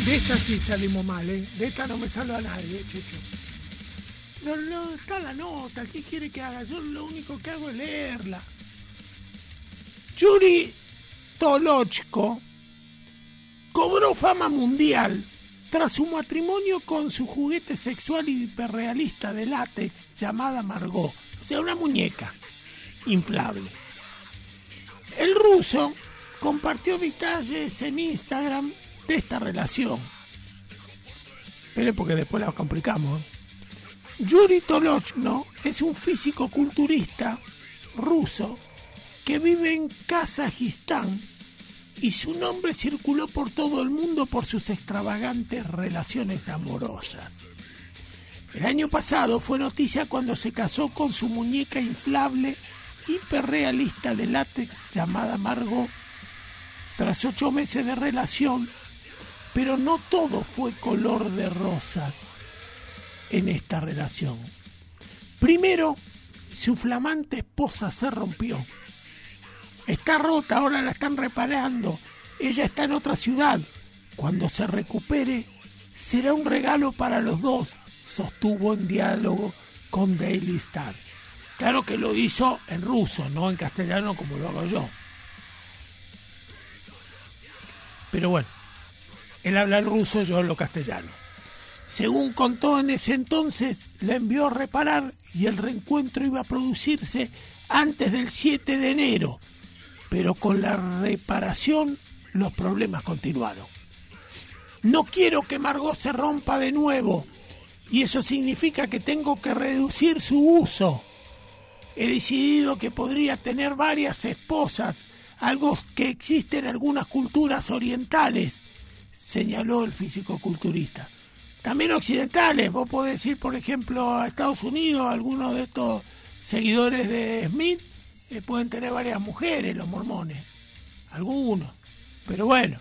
De esta sí salimos mal, ¿eh? De esta no me salva a nadie, Checho. Pero no, está la nota, ¿qué quiere que haga? Yo lo único que hago es leerla. Yuri Tolochko cobró fama mundial tras su matrimonio con su juguete sexual hiperrealista de látex llamada Margot, o sea, una muñeca inflable. El ruso compartió detalles en Instagram de esta relación. Espere porque después la complicamos. Yuri Tolochko es un físico-culturista ruso que vive en Kazajistán y su nombre circuló por todo el mundo por sus extravagantes relaciones amorosas. El año pasado fue noticia cuando se casó con su muñeca inflable hiperrealista de látex llamada Margot tras 8 meses de relación, pero no todo fue color de rosas en esta relación. Primero, su flamante esposa se rompió. Está rota, ahora la están reparando. Ella está en otra ciudad. Cuando se recupere, será un regalo para los dos, sostuvo en diálogo con Daily Star. Claro que lo hizo en ruso, no en castellano como lo hago yo. Pero bueno, él habla el ruso, yo lo castellano. Según contó en ese entonces, la envió a reparar y el reencuentro iba a producirse antes del 7 de enero. Pero con la reparación los problemas continuaron. No quiero que Margot se rompa de nuevo y eso significa que tengo que reducir su uso. He decidido que podría tener varias esposas, algo que existe en algunas culturas orientales, señaló el físico-culturista. También occidentales, vos podés ir, por ejemplo, a Estados Unidos, algunos de estos seguidores de Smith pueden tener varias mujeres, los mormones, algunos, pero bueno,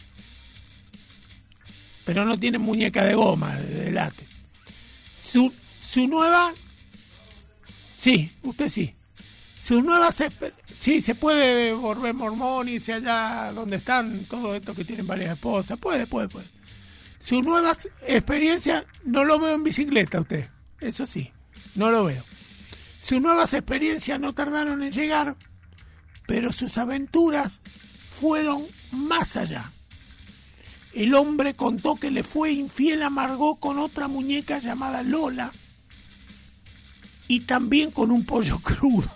pero no tienen muñeca de goma, de látex. Su nueva, sí, usted sí, su nueva, sí, se puede volver mormón, irse allá donde están todos estos que tienen varias esposas, puede. Su nueva experiencia, no lo veo en bicicleta usted, eso sí, no lo veo. Sus nuevas experiencias no tardaron en llegar, pero sus aventuras fueron más allá. El hombre contó que le fue infiel a Margot con otra muñeca llamada Lola y también con un pollo crudo.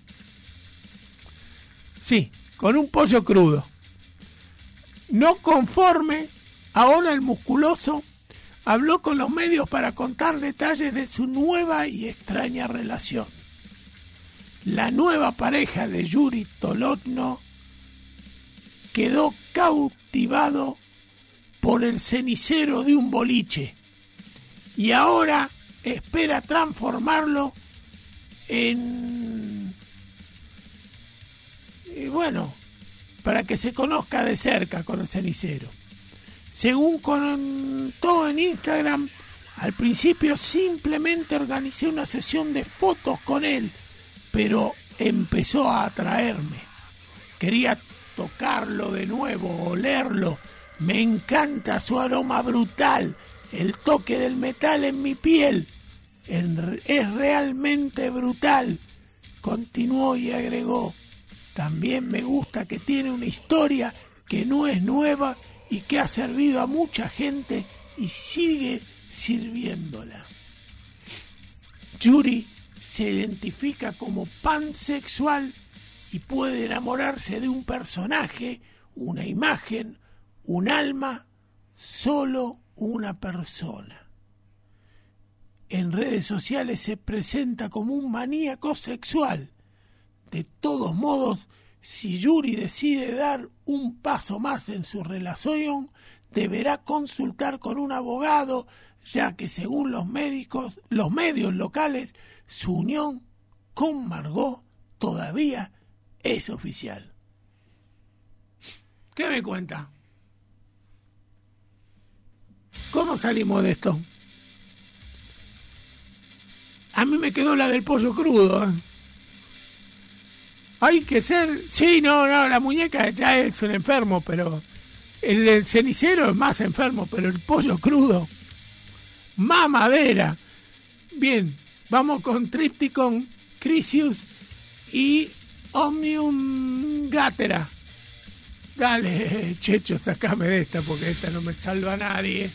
Sí, con un pollo crudo. No conforme, ahora el musculoso habló con los medios para contar detalles de su nueva y extraña relación. La nueva pareja de Yuri Tolochko quedó cautivado por el cenicero de un boliche y ahora espera transformarlo en... bueno, para que se conozca de cerca con el cenicero. Según contó en Instagram, al principio simplemente organicé una sesión de fotos con él, pero empezó a atraerme. Quería tocarlo de nuevo, olerlo. Me encanta su aroma brutal, el toque del metal en mi piel. Es realmente brutal. Continuó y agregó, también me gusta que tiene una historia que no es nueva y que ha servido a mucha gente y sigue sirviéndola. Yuri se identifica como pansexual y puede enamorarse de un personaje, una imagen, un alma, solo una persona. En redes sociales se presenta como un maníaco sexual. De todos modos, si Yuri decide dar un paso más en su relación, deberá consultar con un abogado, ya que según los medios locales, su unión con Margot todavía es oficial. ¿Qué me cuenta? ¿Cómo salimos de esto? A mí me quedó la del pollo crudo, ¿eh? Hay que ser... Sí, no, la muñeca ya es un enfermo, pero El cenicero es más enfermo, pero el pollo crudo, mamadera. Bien, vamos con Tripticon, Crisius y Omnium Gatera. Dale, Checho, sacame de esta porque esta no me salva a nadie.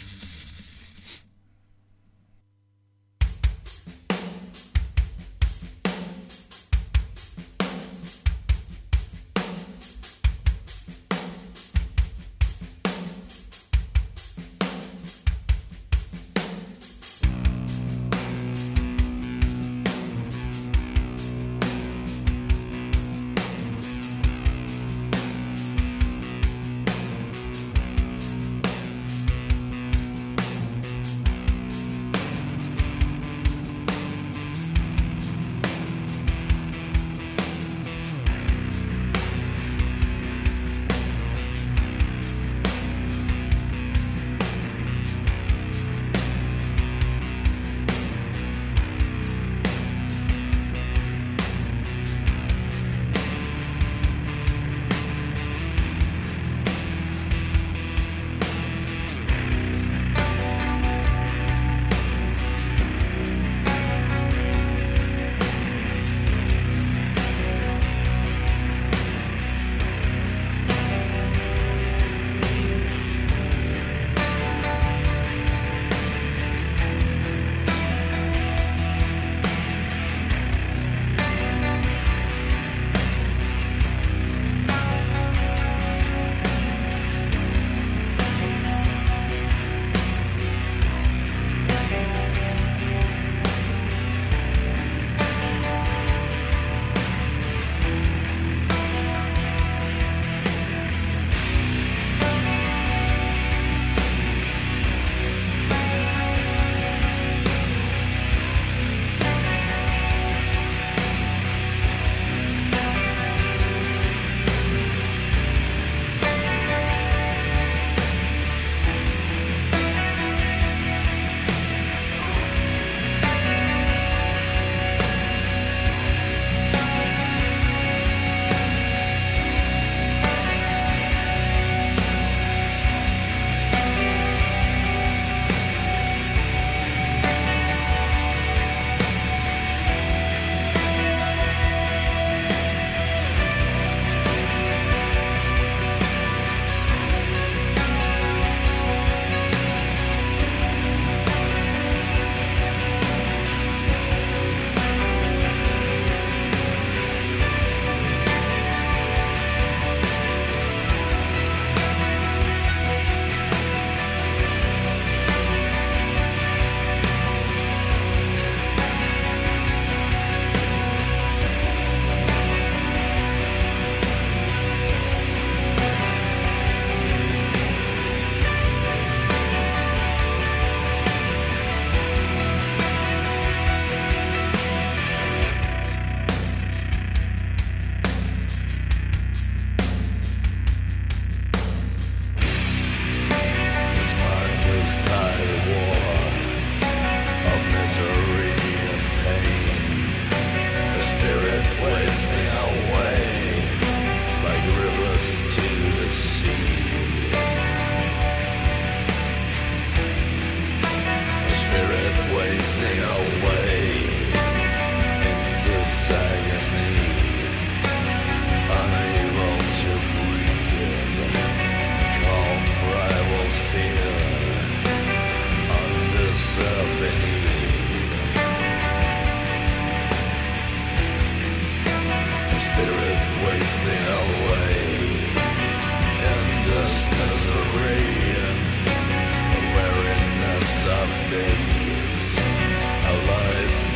days, a life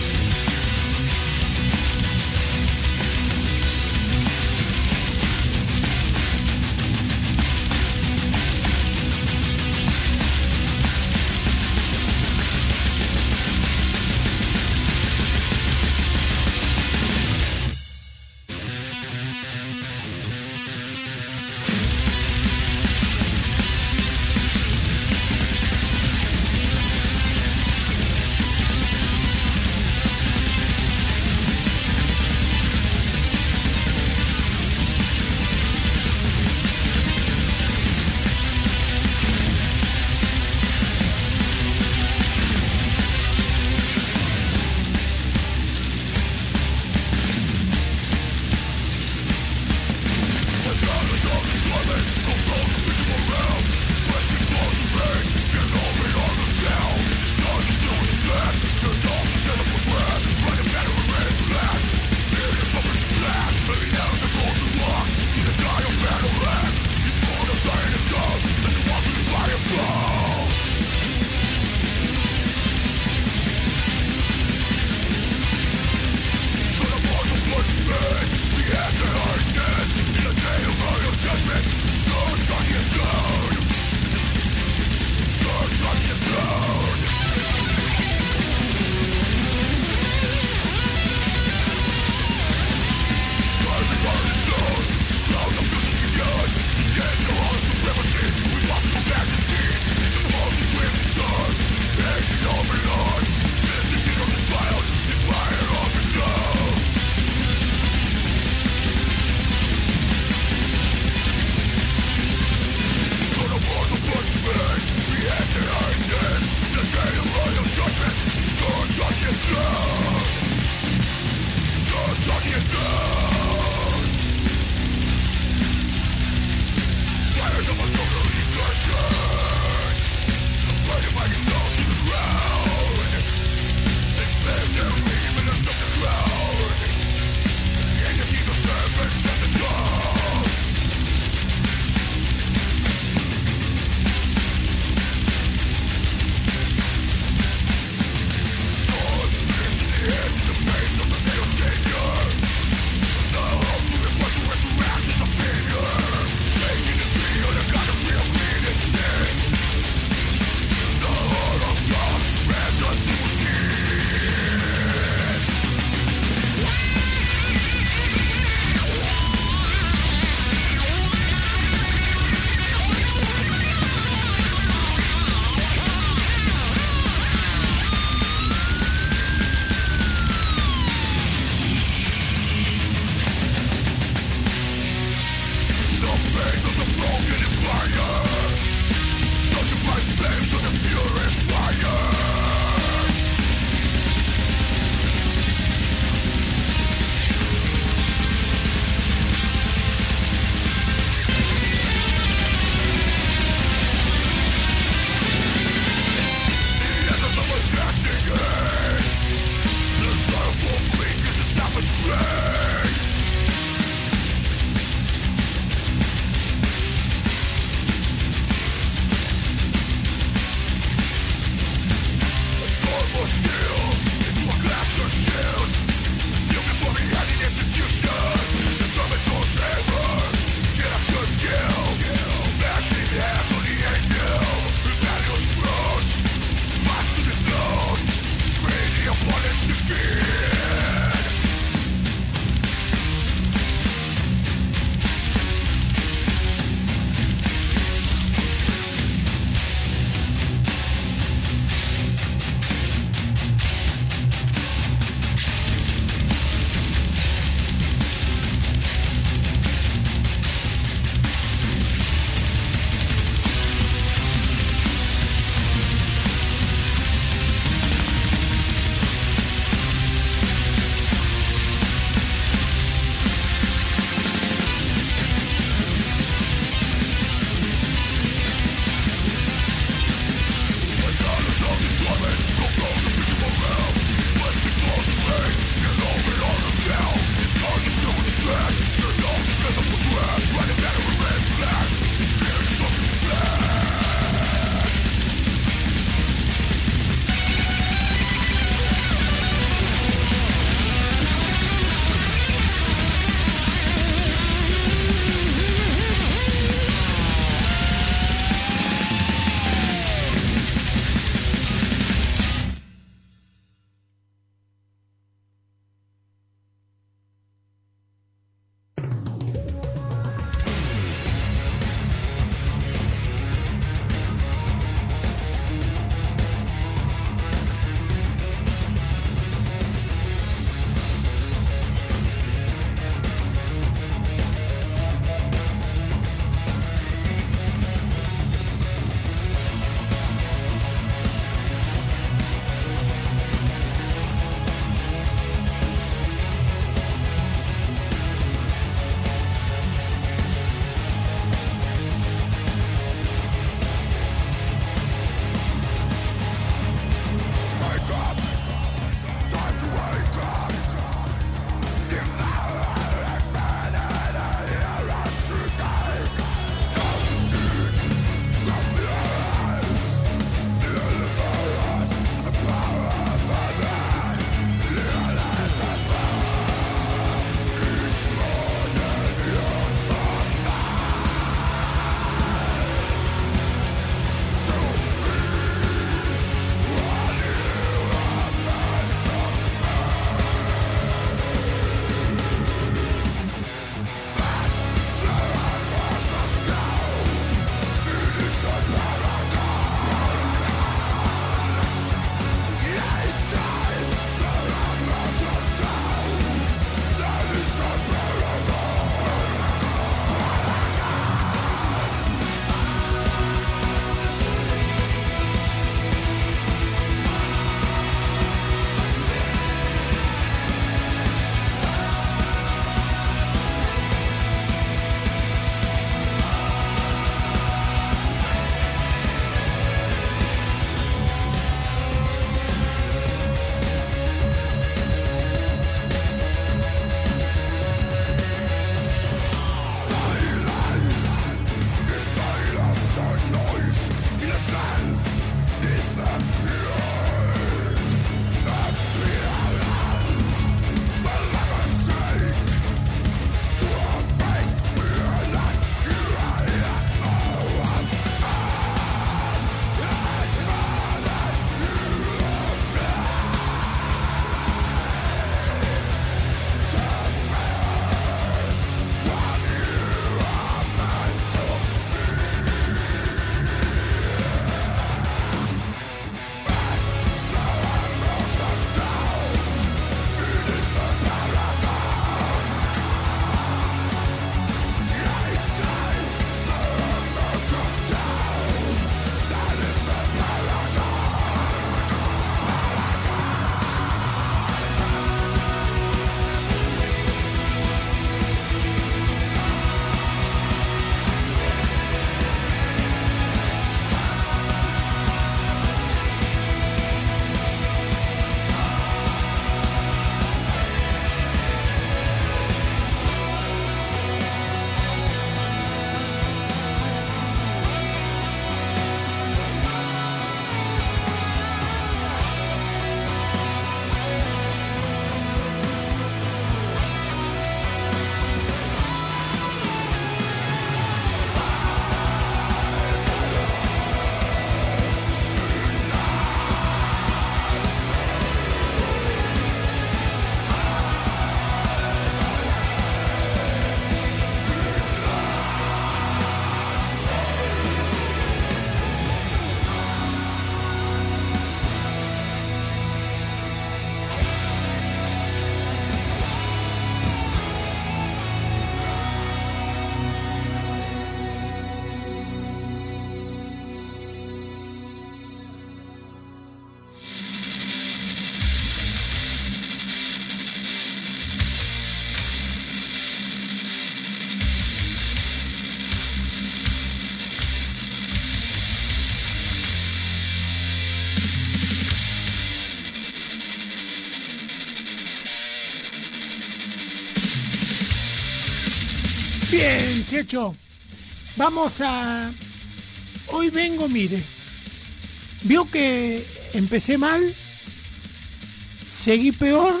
Bien, Checho. Vamos a... Hoy vengo, mire. Vio que empecé mal, seguí peor.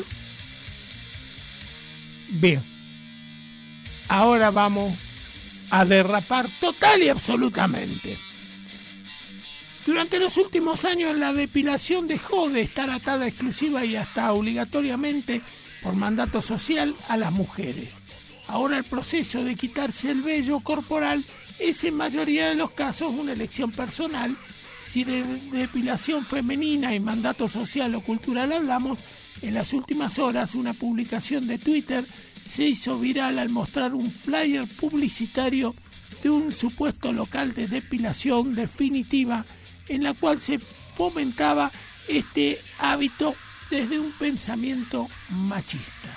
Bien. Ahora vamos a derrapar total y absolutamente. Durante los últimos años la depilación dejó de estar atada exclusiva y hasta obligatoriamente por mandato social a las mujeres. Ahora el proceso de quitarse el vello corporal es en mayoría de los casos una elección personal. Si de depilación femenina y mandato social o cultural hablamos, en las últimas horas una publicación de Twitter se hizo viral al mostrar un flyer publicitario de un supuesto local de depilación definitiva en la cual se fomentaba este hábito desde un pensamiento machista.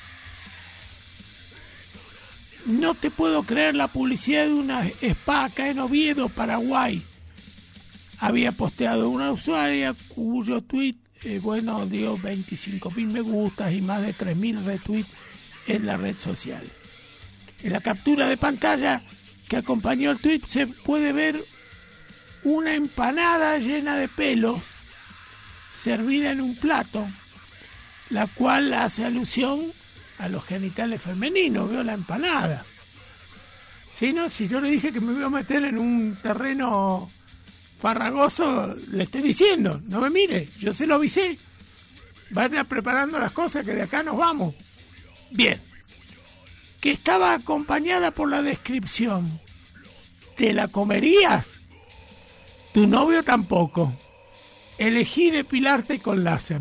No te puedo creer la publicidad de una spa acá en Oviedo, Paraguay. Había posteado una usuaria cuyo tweet, dio 25.000 me gustas y más de 3.000 retweets en la red social. En la captura de pantalla que acompañó el tweet se puede ver una empanada llena de pelos servida en un plato, la cual hace alusión a los genitales femeninos. Veo la empanada. Si yo le dije que me iba a meter en un terreno farragoso, le estoy diciendo, no me mire, yo se lo avisé. Vaya preparando las cosas que de acá nos vamos. Bien. Que estaba acompañada por la descripción. ¿Te la comerías? Tu novio tampoco. Elegí depilarte con láser.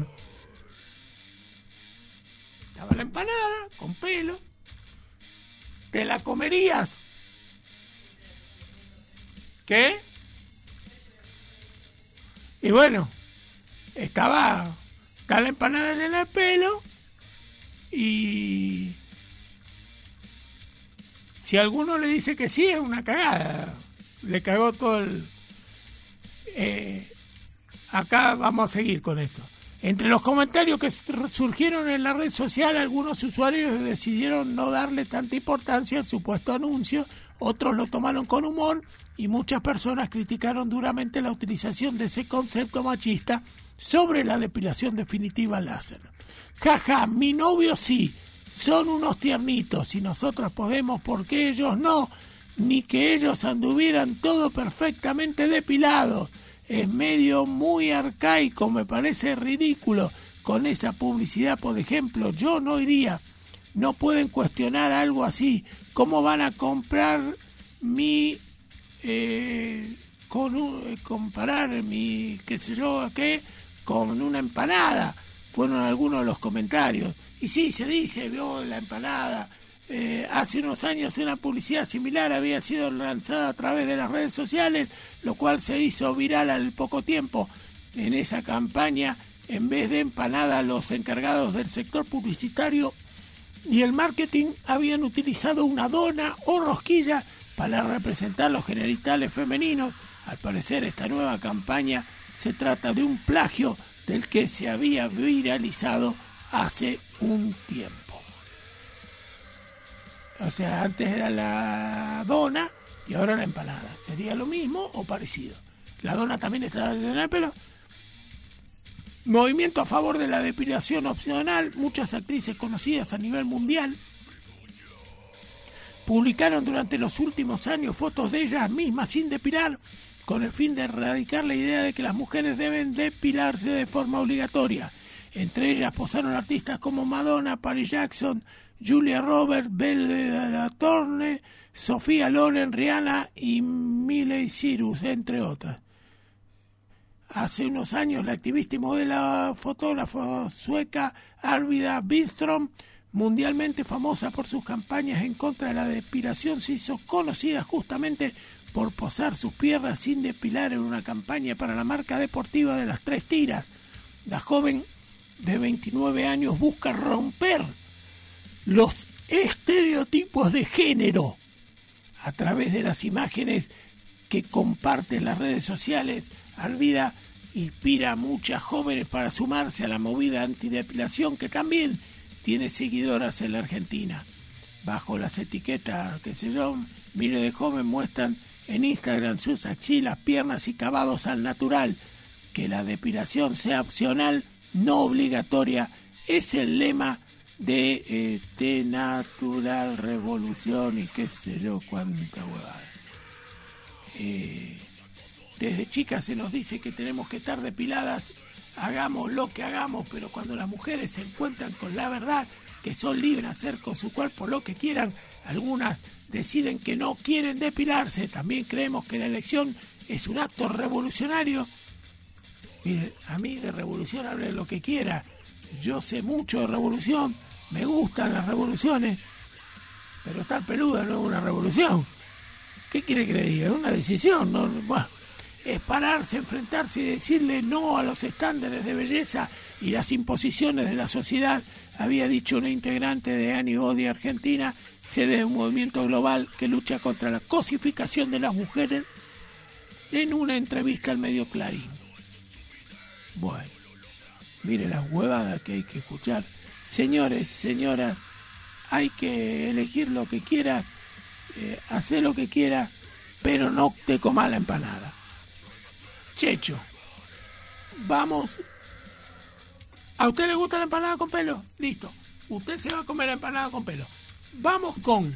Estaba la empanada con pelo. ¿Te la comerías? ¿Qué? Y bueno, está la empanada llena de pelo y si alguno le dice que sí es una cagada. Le cagó todo el... acá vamos a seguir con esto. Entre los comentarios que surgieron en la red social, algunos usuarios decidieron no darle tanta importancia al supuesto anuncio, otros lo tomaron con humor y muchas personas criticaron duramente la utilización de ese concepto machista sobre la depilación definitiva láser. Jaja, mi novio sí, son unos tiernitos y nosotros podemos porque ellos no, ni que ellos anduvieran todo perfectamente depilados. Es medio muy arcaico, me parece ridículo. Con esa publicidad, por ejemplo, yo no iría. No pueden cuestionar algo así. ¿Cómo van a comprar comparar mi, qué sé yo, qué, con una empanada? Fueron algunos de los comentarios. Y sí, se dice, vio la empanada. Hace unos años una publicidad similar había sido lanzada a través de las redes sociales, lo cual se hizo viral al poco tiempo. En esa campaña, en vez de empanada, los encargados del sector publicitario y el marketing habían utilizado una dona o rosquilla para representar los genitales femeninos. Al parecer, esta nueva campaña se trata de un plagio del que se había viralizado hace un tiempo. O sea, antes era la dona y ahora la empanada. ¿Sería lo mismo o parecido? La dona también está en el pelo. Movimiento a favor de la depilación opcional. Muchas actrices conocidas a nivel mundial publicaron durante los últimos años fotos de ellas mismas sin depilar, con el fin de erradicar la idea de que las mujeres deben depilarse de forma obligatoria. Entre ellas posaron artistas como Madonna, Paris Jackson, Julia Roberts, Bella Thorne, Sofía Loren, Rihanna y Miley Cyrus, entre otras. Hace unos años, la activista y modelo fotógrafa sueca Arvida Billström, mundialmente famosa por sus campañas en contra de la depilación, se hizo conocida justamente por posar sus piernas sin depilar en una campaña para la marca deportiva de las 3 tiras. La joven de 29 años busca romper los estereotipos de género a través de las imágenes que comparten las redes sociales. Arvida inspira a muchas jóvenes para sumarse a la movida antidepilación que también tiene seguidoras en la Argentina. bajo las etiquetas, qué sé yo, miles de jóvenes muestran en Instagram sus axilas, piernas y cavados al natural. Que la depilación sea opcional, no obligatoria, es el lema de Natural Revolución y qué sé yo, cuánta huevada. Desde chicas se nos dice que tenemos que estar depiladas, hagamos lo que hagamos, pero cuando las mujeres se encuentran con la verdad, que son libres de hacer con su cuerpo lo que quieran, algunas deciden que no quieren depilarse. También creemos que la elección es un acto revolucionario. Miren, a mí de revolución hable lo que quiera, yo sé mucho de revolución, me gustan las revoluciones, pero estar peluda no es una revolución. ¿Qué quiere que le diga? Es una decisión, no, bueno, es pararse, enfrentarse y decirle no a los estándares de belleza y las imposiciones de la sociedad. Había dicho una integrante de Anybody Argentina, sede de un movimiento global que lucha contra la cosificación de las mujeres, en una entrevista al medio Clarín. Bueno, mire las huevadas que hay que escuchar. Señores, señoras, hay que elegir lo que quiera, hacer lo que quiera, pero no te comas la empanada. Checho, vamos. ¿A usted le gusta la empanada con pelo? Listo, usted se va a comer la empanada con pelo. Vamos con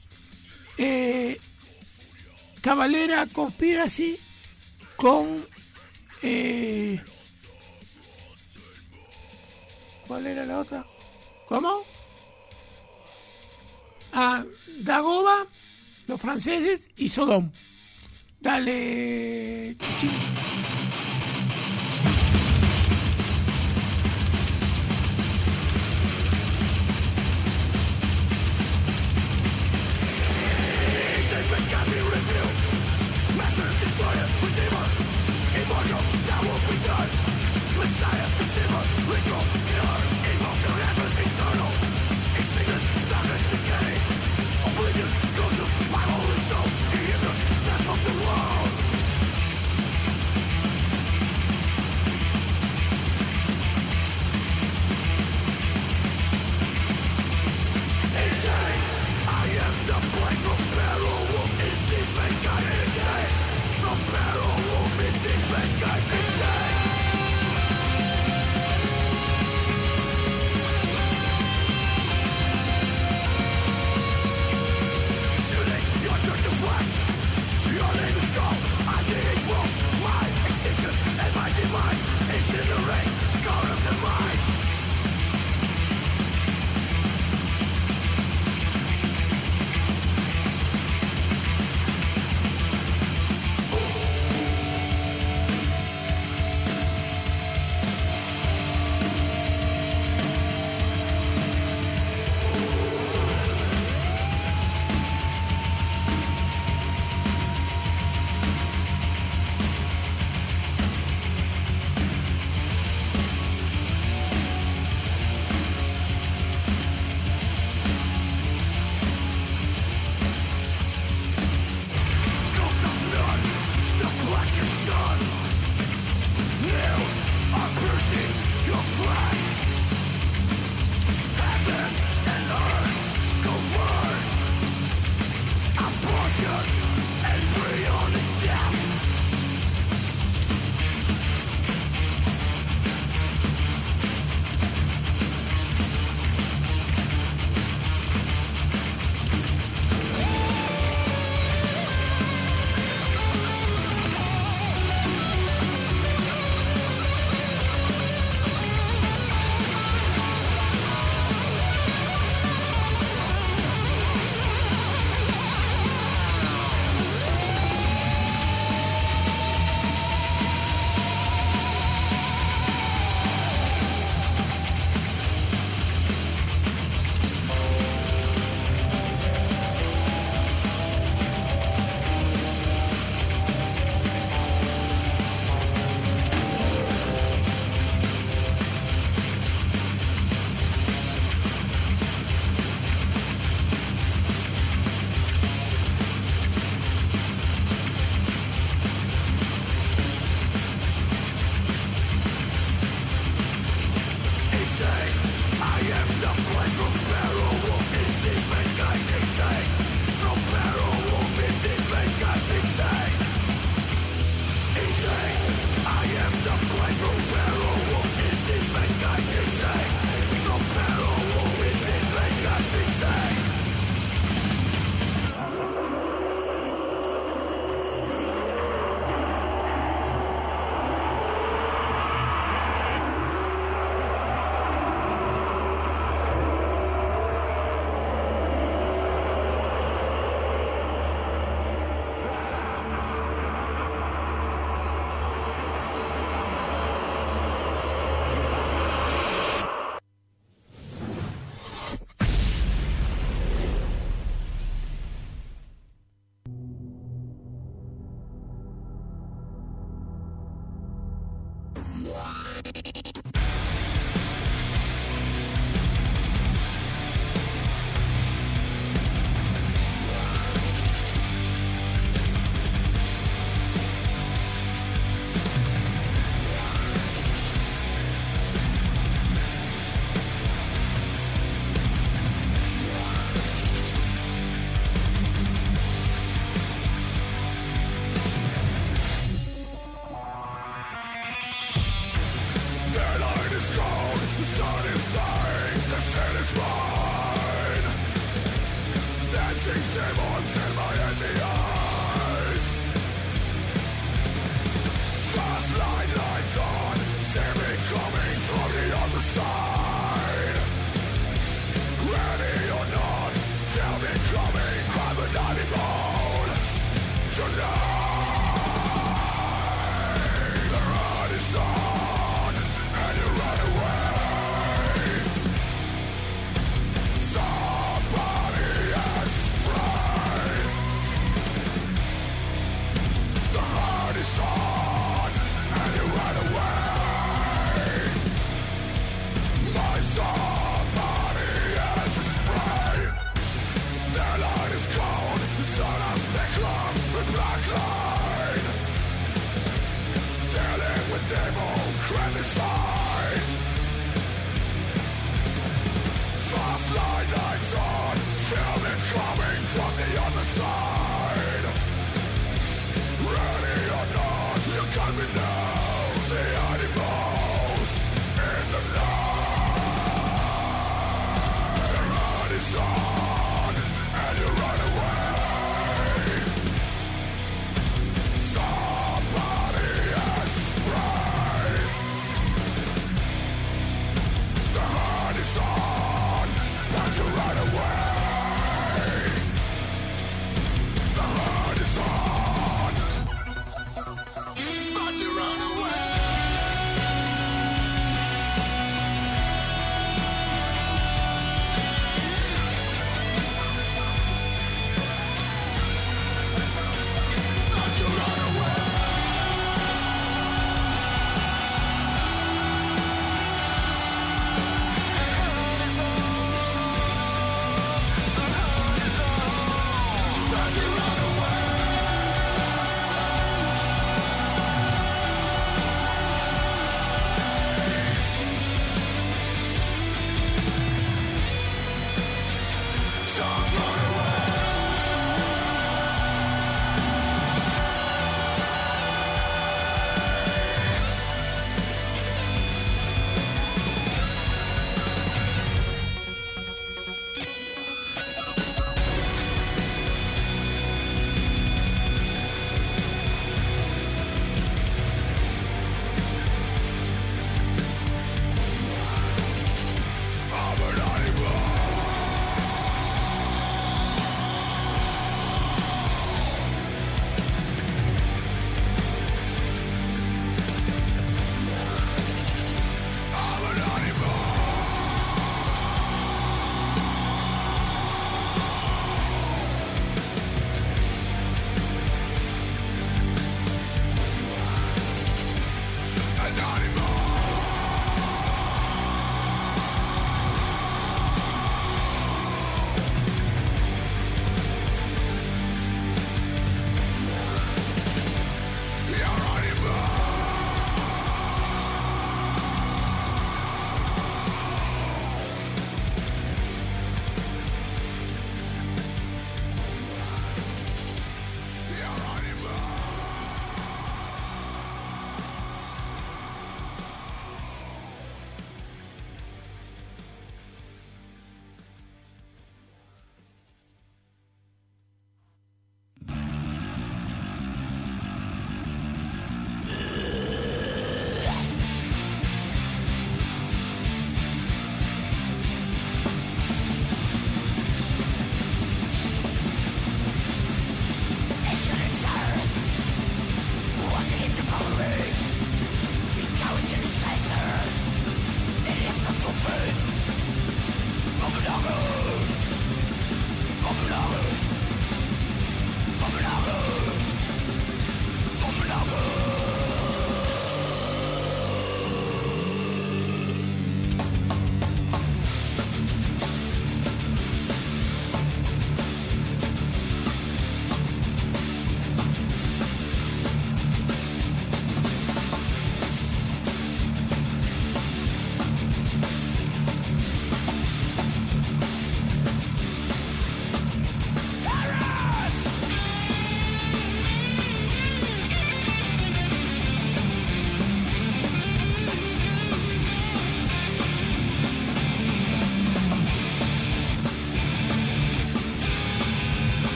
Cavalera Conspiracy con ¿cuál era la otra? ¿Cómo? Dagoba, los franceses y Sodom. Dale, Chichi.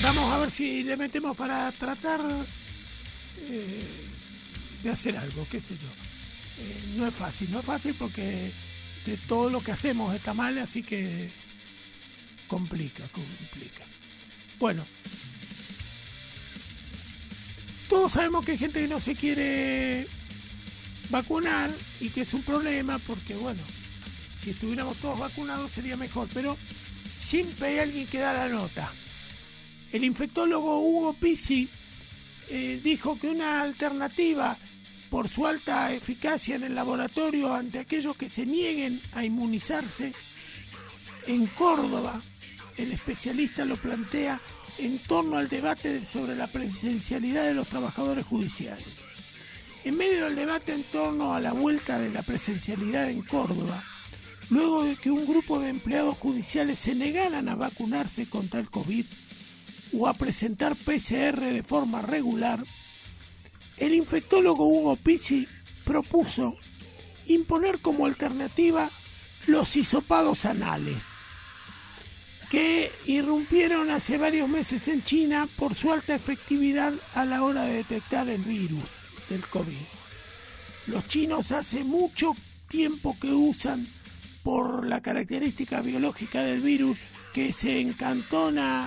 Vamos a ver si le metemos para tratar de hacer algo, qué sé yo. No es fácil porque de todo lo que hacemos está mal, así que complica. Bueno, todos sabemos que hay gente que no se quiere vacunar y que es un problema porque, bueno, si estuviéramos todos vacunados sería mejor, pero siempre hay alguien que da la nota. El infectólogo Hugo Pizzi dijo que una alternativa por su alta eficacia en el laboratorio ante aquellos que se nieguen a inmunizarse, en Córdoba, el especialista lo plantea en torno al debate sobre la presencialidad de los trabajadores judiciales. En medio del debate en torno a la vuelta de la presencialidad en Córdoba, luego de que un grupo de empleados judiciales se negaran a vacunarse contra el COVID o a presentar PCR de forma regular, el infectólogo Hugo Pizzi propuso imponer como alternativa los hisopados anales, que irrumpieron hace varios meses en China por su alta efectividad a la hora de detectar el virus del COVID. Los chinos hace mucho tiempo que usan, por la característica biológica del virus, que se acantona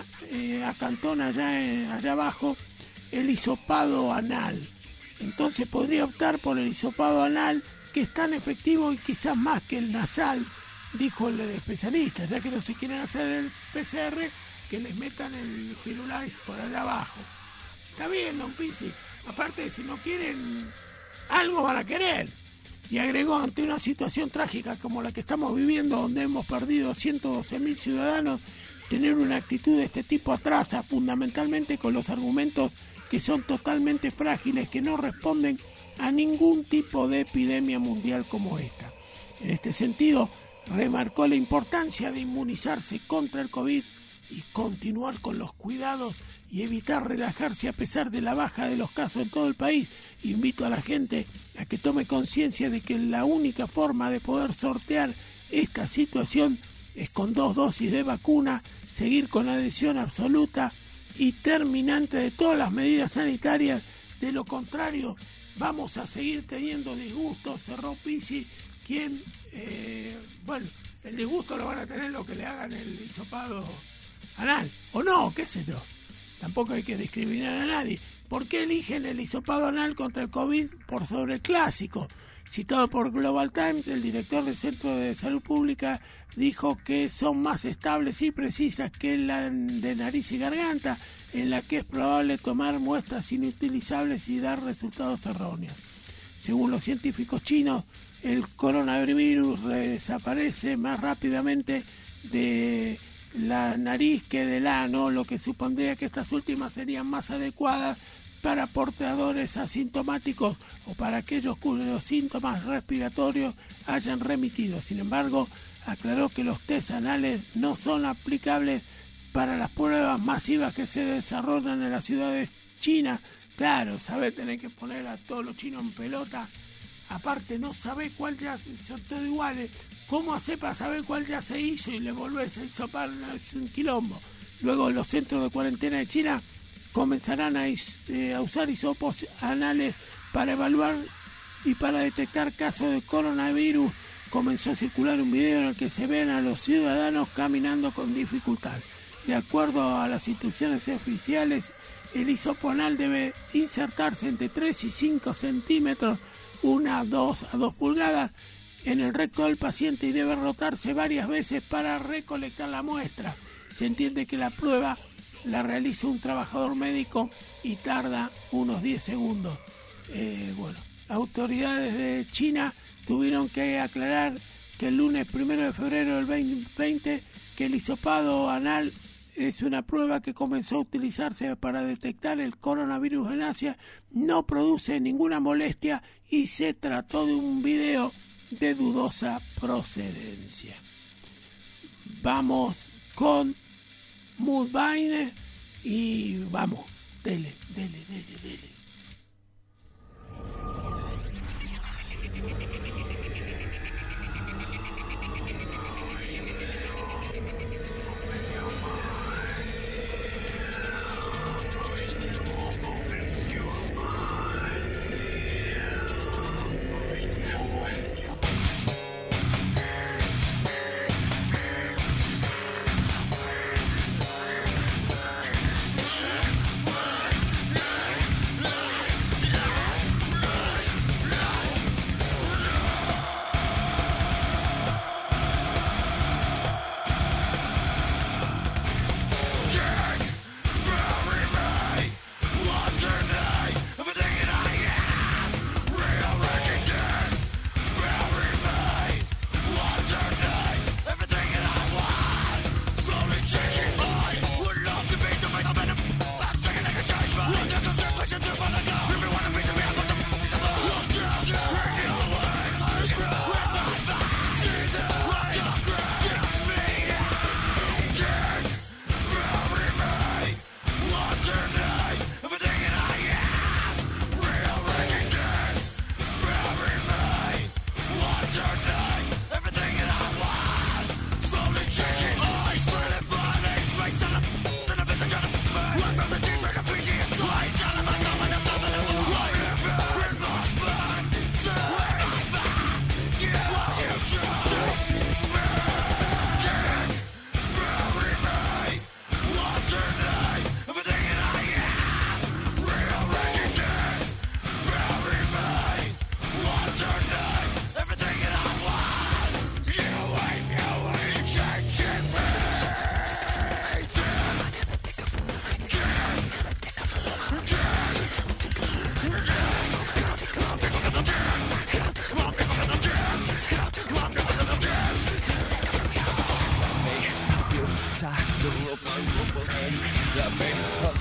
allá abajo, el hisopado anal. Entonces podría optar por el hisopado anal, que es tan efectivo y quizás más que el nasal, dijo el especialista, ya que no se quieren hacer el PCR, que les metan el Firulais por allá abajo. Está bien, don Pizzi, aparte si no quieren, algo van a querer. Y agregó, ante una situación trágica como la que estamos viviendo, donde hemos perdido 112.000 ciudadanos, tener una actitud de este tipo atrasa, fundamentalmente con los argumentos que son totalmente frágiles, que no responden a ningún tipo de epidemia mundial como esta. En este sentido, remarcó la importancia de inmunizarse contra el COVID y continuar con los cuidados y evitar relajarse a pesar de la baja de los casos en todo el país. Invito a la gente a que tome conciencia de que la única forma de poder sortear esta situación es con 2 dosis de vacuna, seguir con adhesión absoluta y terminante de todas las medidas sanitarias. De lo contrario, vamos a seguir teniendo disgustos, cerró Pizzi, quien, el disgusto lo van a tener los que le hagan el hisopado anal, o no, qué sé yo. Tampoco hay que discriminar a nadie. ¿Por qué eligen el hisopado anal contra el COVID por sobre el clásico? Citado por Global Times, el director del Centro de Salud Pública dijo que son más estables y precisas que la de nariz y garganta, en la que es probable tomar muestras inutilizables y dar resultados erróneos. Según los científicos chinos, el coronavirus desaparece más rápidamente de la nariz que del ano, lo que supondría que estas últimas serían más adecuadas para portadores asintomáticos o para aquellos cuyos síntomas respiratorios hayan remitido. Sin embargo, aclaró que los test anales no son aplicables para las pruebas masivas que se desarrollan en las ciudades chinas. Claro, sabe, tener que poner a todos los chinos en pelota. Aparte, no sabe cuál ya son todos iguales. ¿Cómo hace para saber cuál ya se hizo y le volvés a hisopar? Es un quilombo. Luego los centros de cuarentena de China comenzarán a usar hisopos anales para evaluar y para detectar casos de coronavirus. Comenzó a circular un video en el que se ven a los ciudadanos caminando con dificultad. De acuerdo a las instrucciones oficiales, el hisopo anal debe insertarse entre 3 y 5 centímetros, 1 a 2 pulgadas, en el recto del paciente y debe rotarse varias veces para recolectar la muestra. Se entiende que la prueba la realiza un trabajador médico y tarda unos 10 segundos. Autoridades de China tuvieron que aclarar que el lunes 1 de febrero del 2020 que el hisopado anal es una prueba que comenzó a utilizarse para detectar el coronavirus en Asia, no produce ninguna molestia y se trató de un video de dudosa procedencia. Vamos con Mudvayne y vamos, dele.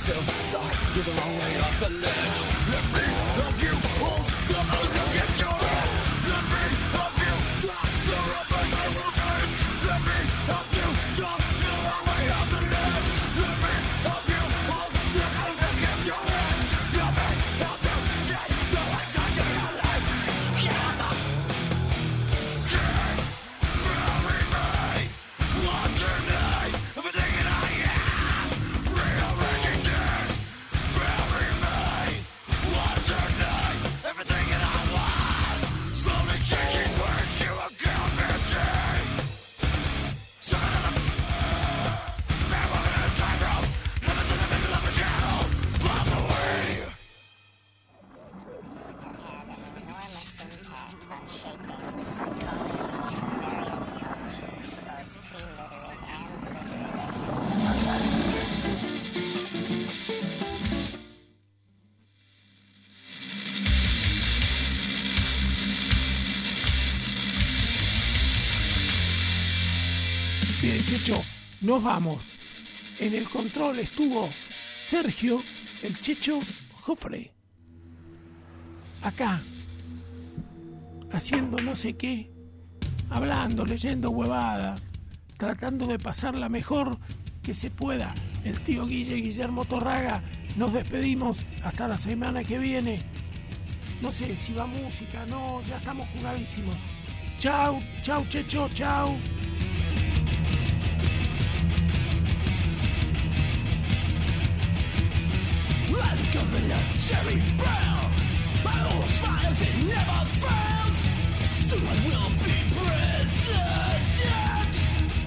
Bien, Checho, nos vamos. En el control estuvo Sergio, el Checho Jofre. Acá, haciendo no sé qué, hablando, leyendo huevadas, tratando de pasarla mejor que se pueda. El tío Guillermo Torraga. Nos despedimos hasta la semana que viene. No sé si va música, no, ya estamos jugadísimos. Chau, chau, Checho, chau. Like Governor Jerry Brown, my old smiles it never frowns. Soon I will be president.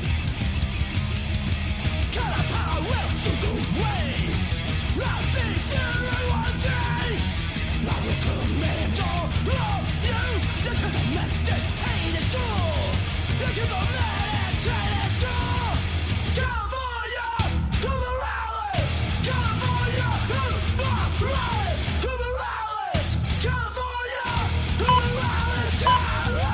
Kind of power will soon go away. I'll be there one day. I will command all of you. You can meditate in school. You can meditate in school. California, come around us. California. Morales, California, Morales, California.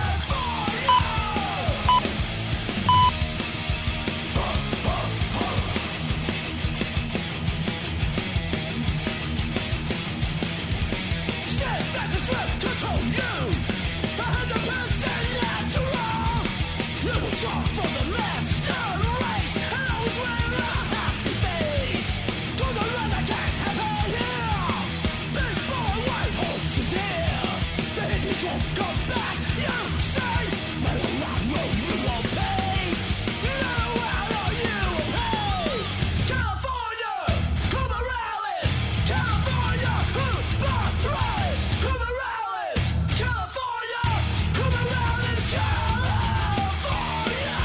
Synthesis will control you, 100% natural. You will draw from the master race, and always wear a happy face. To the rest I can't have her here. Big boy white horse is here. The hippies won't come back, you say. But around road you won't pay. No matter you will pay. California, come Morales. California, come Morales. Come Morales. California, come Morales. California.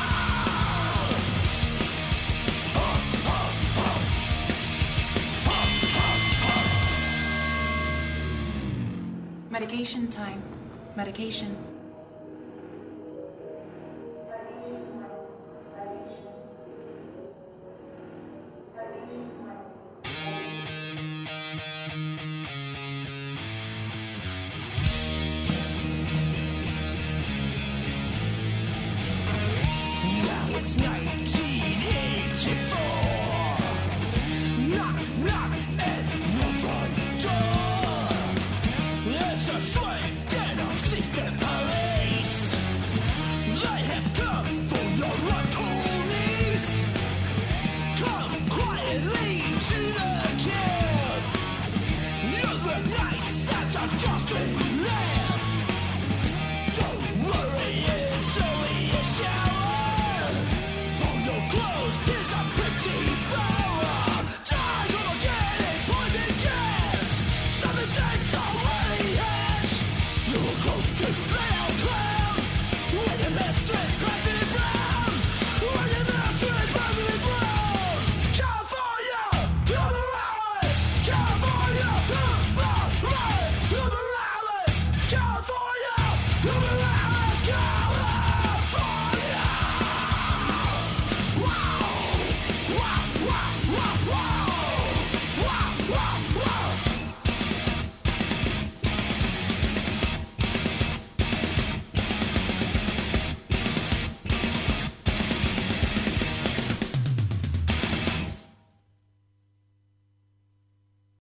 Medication time. Medication. Now it's night.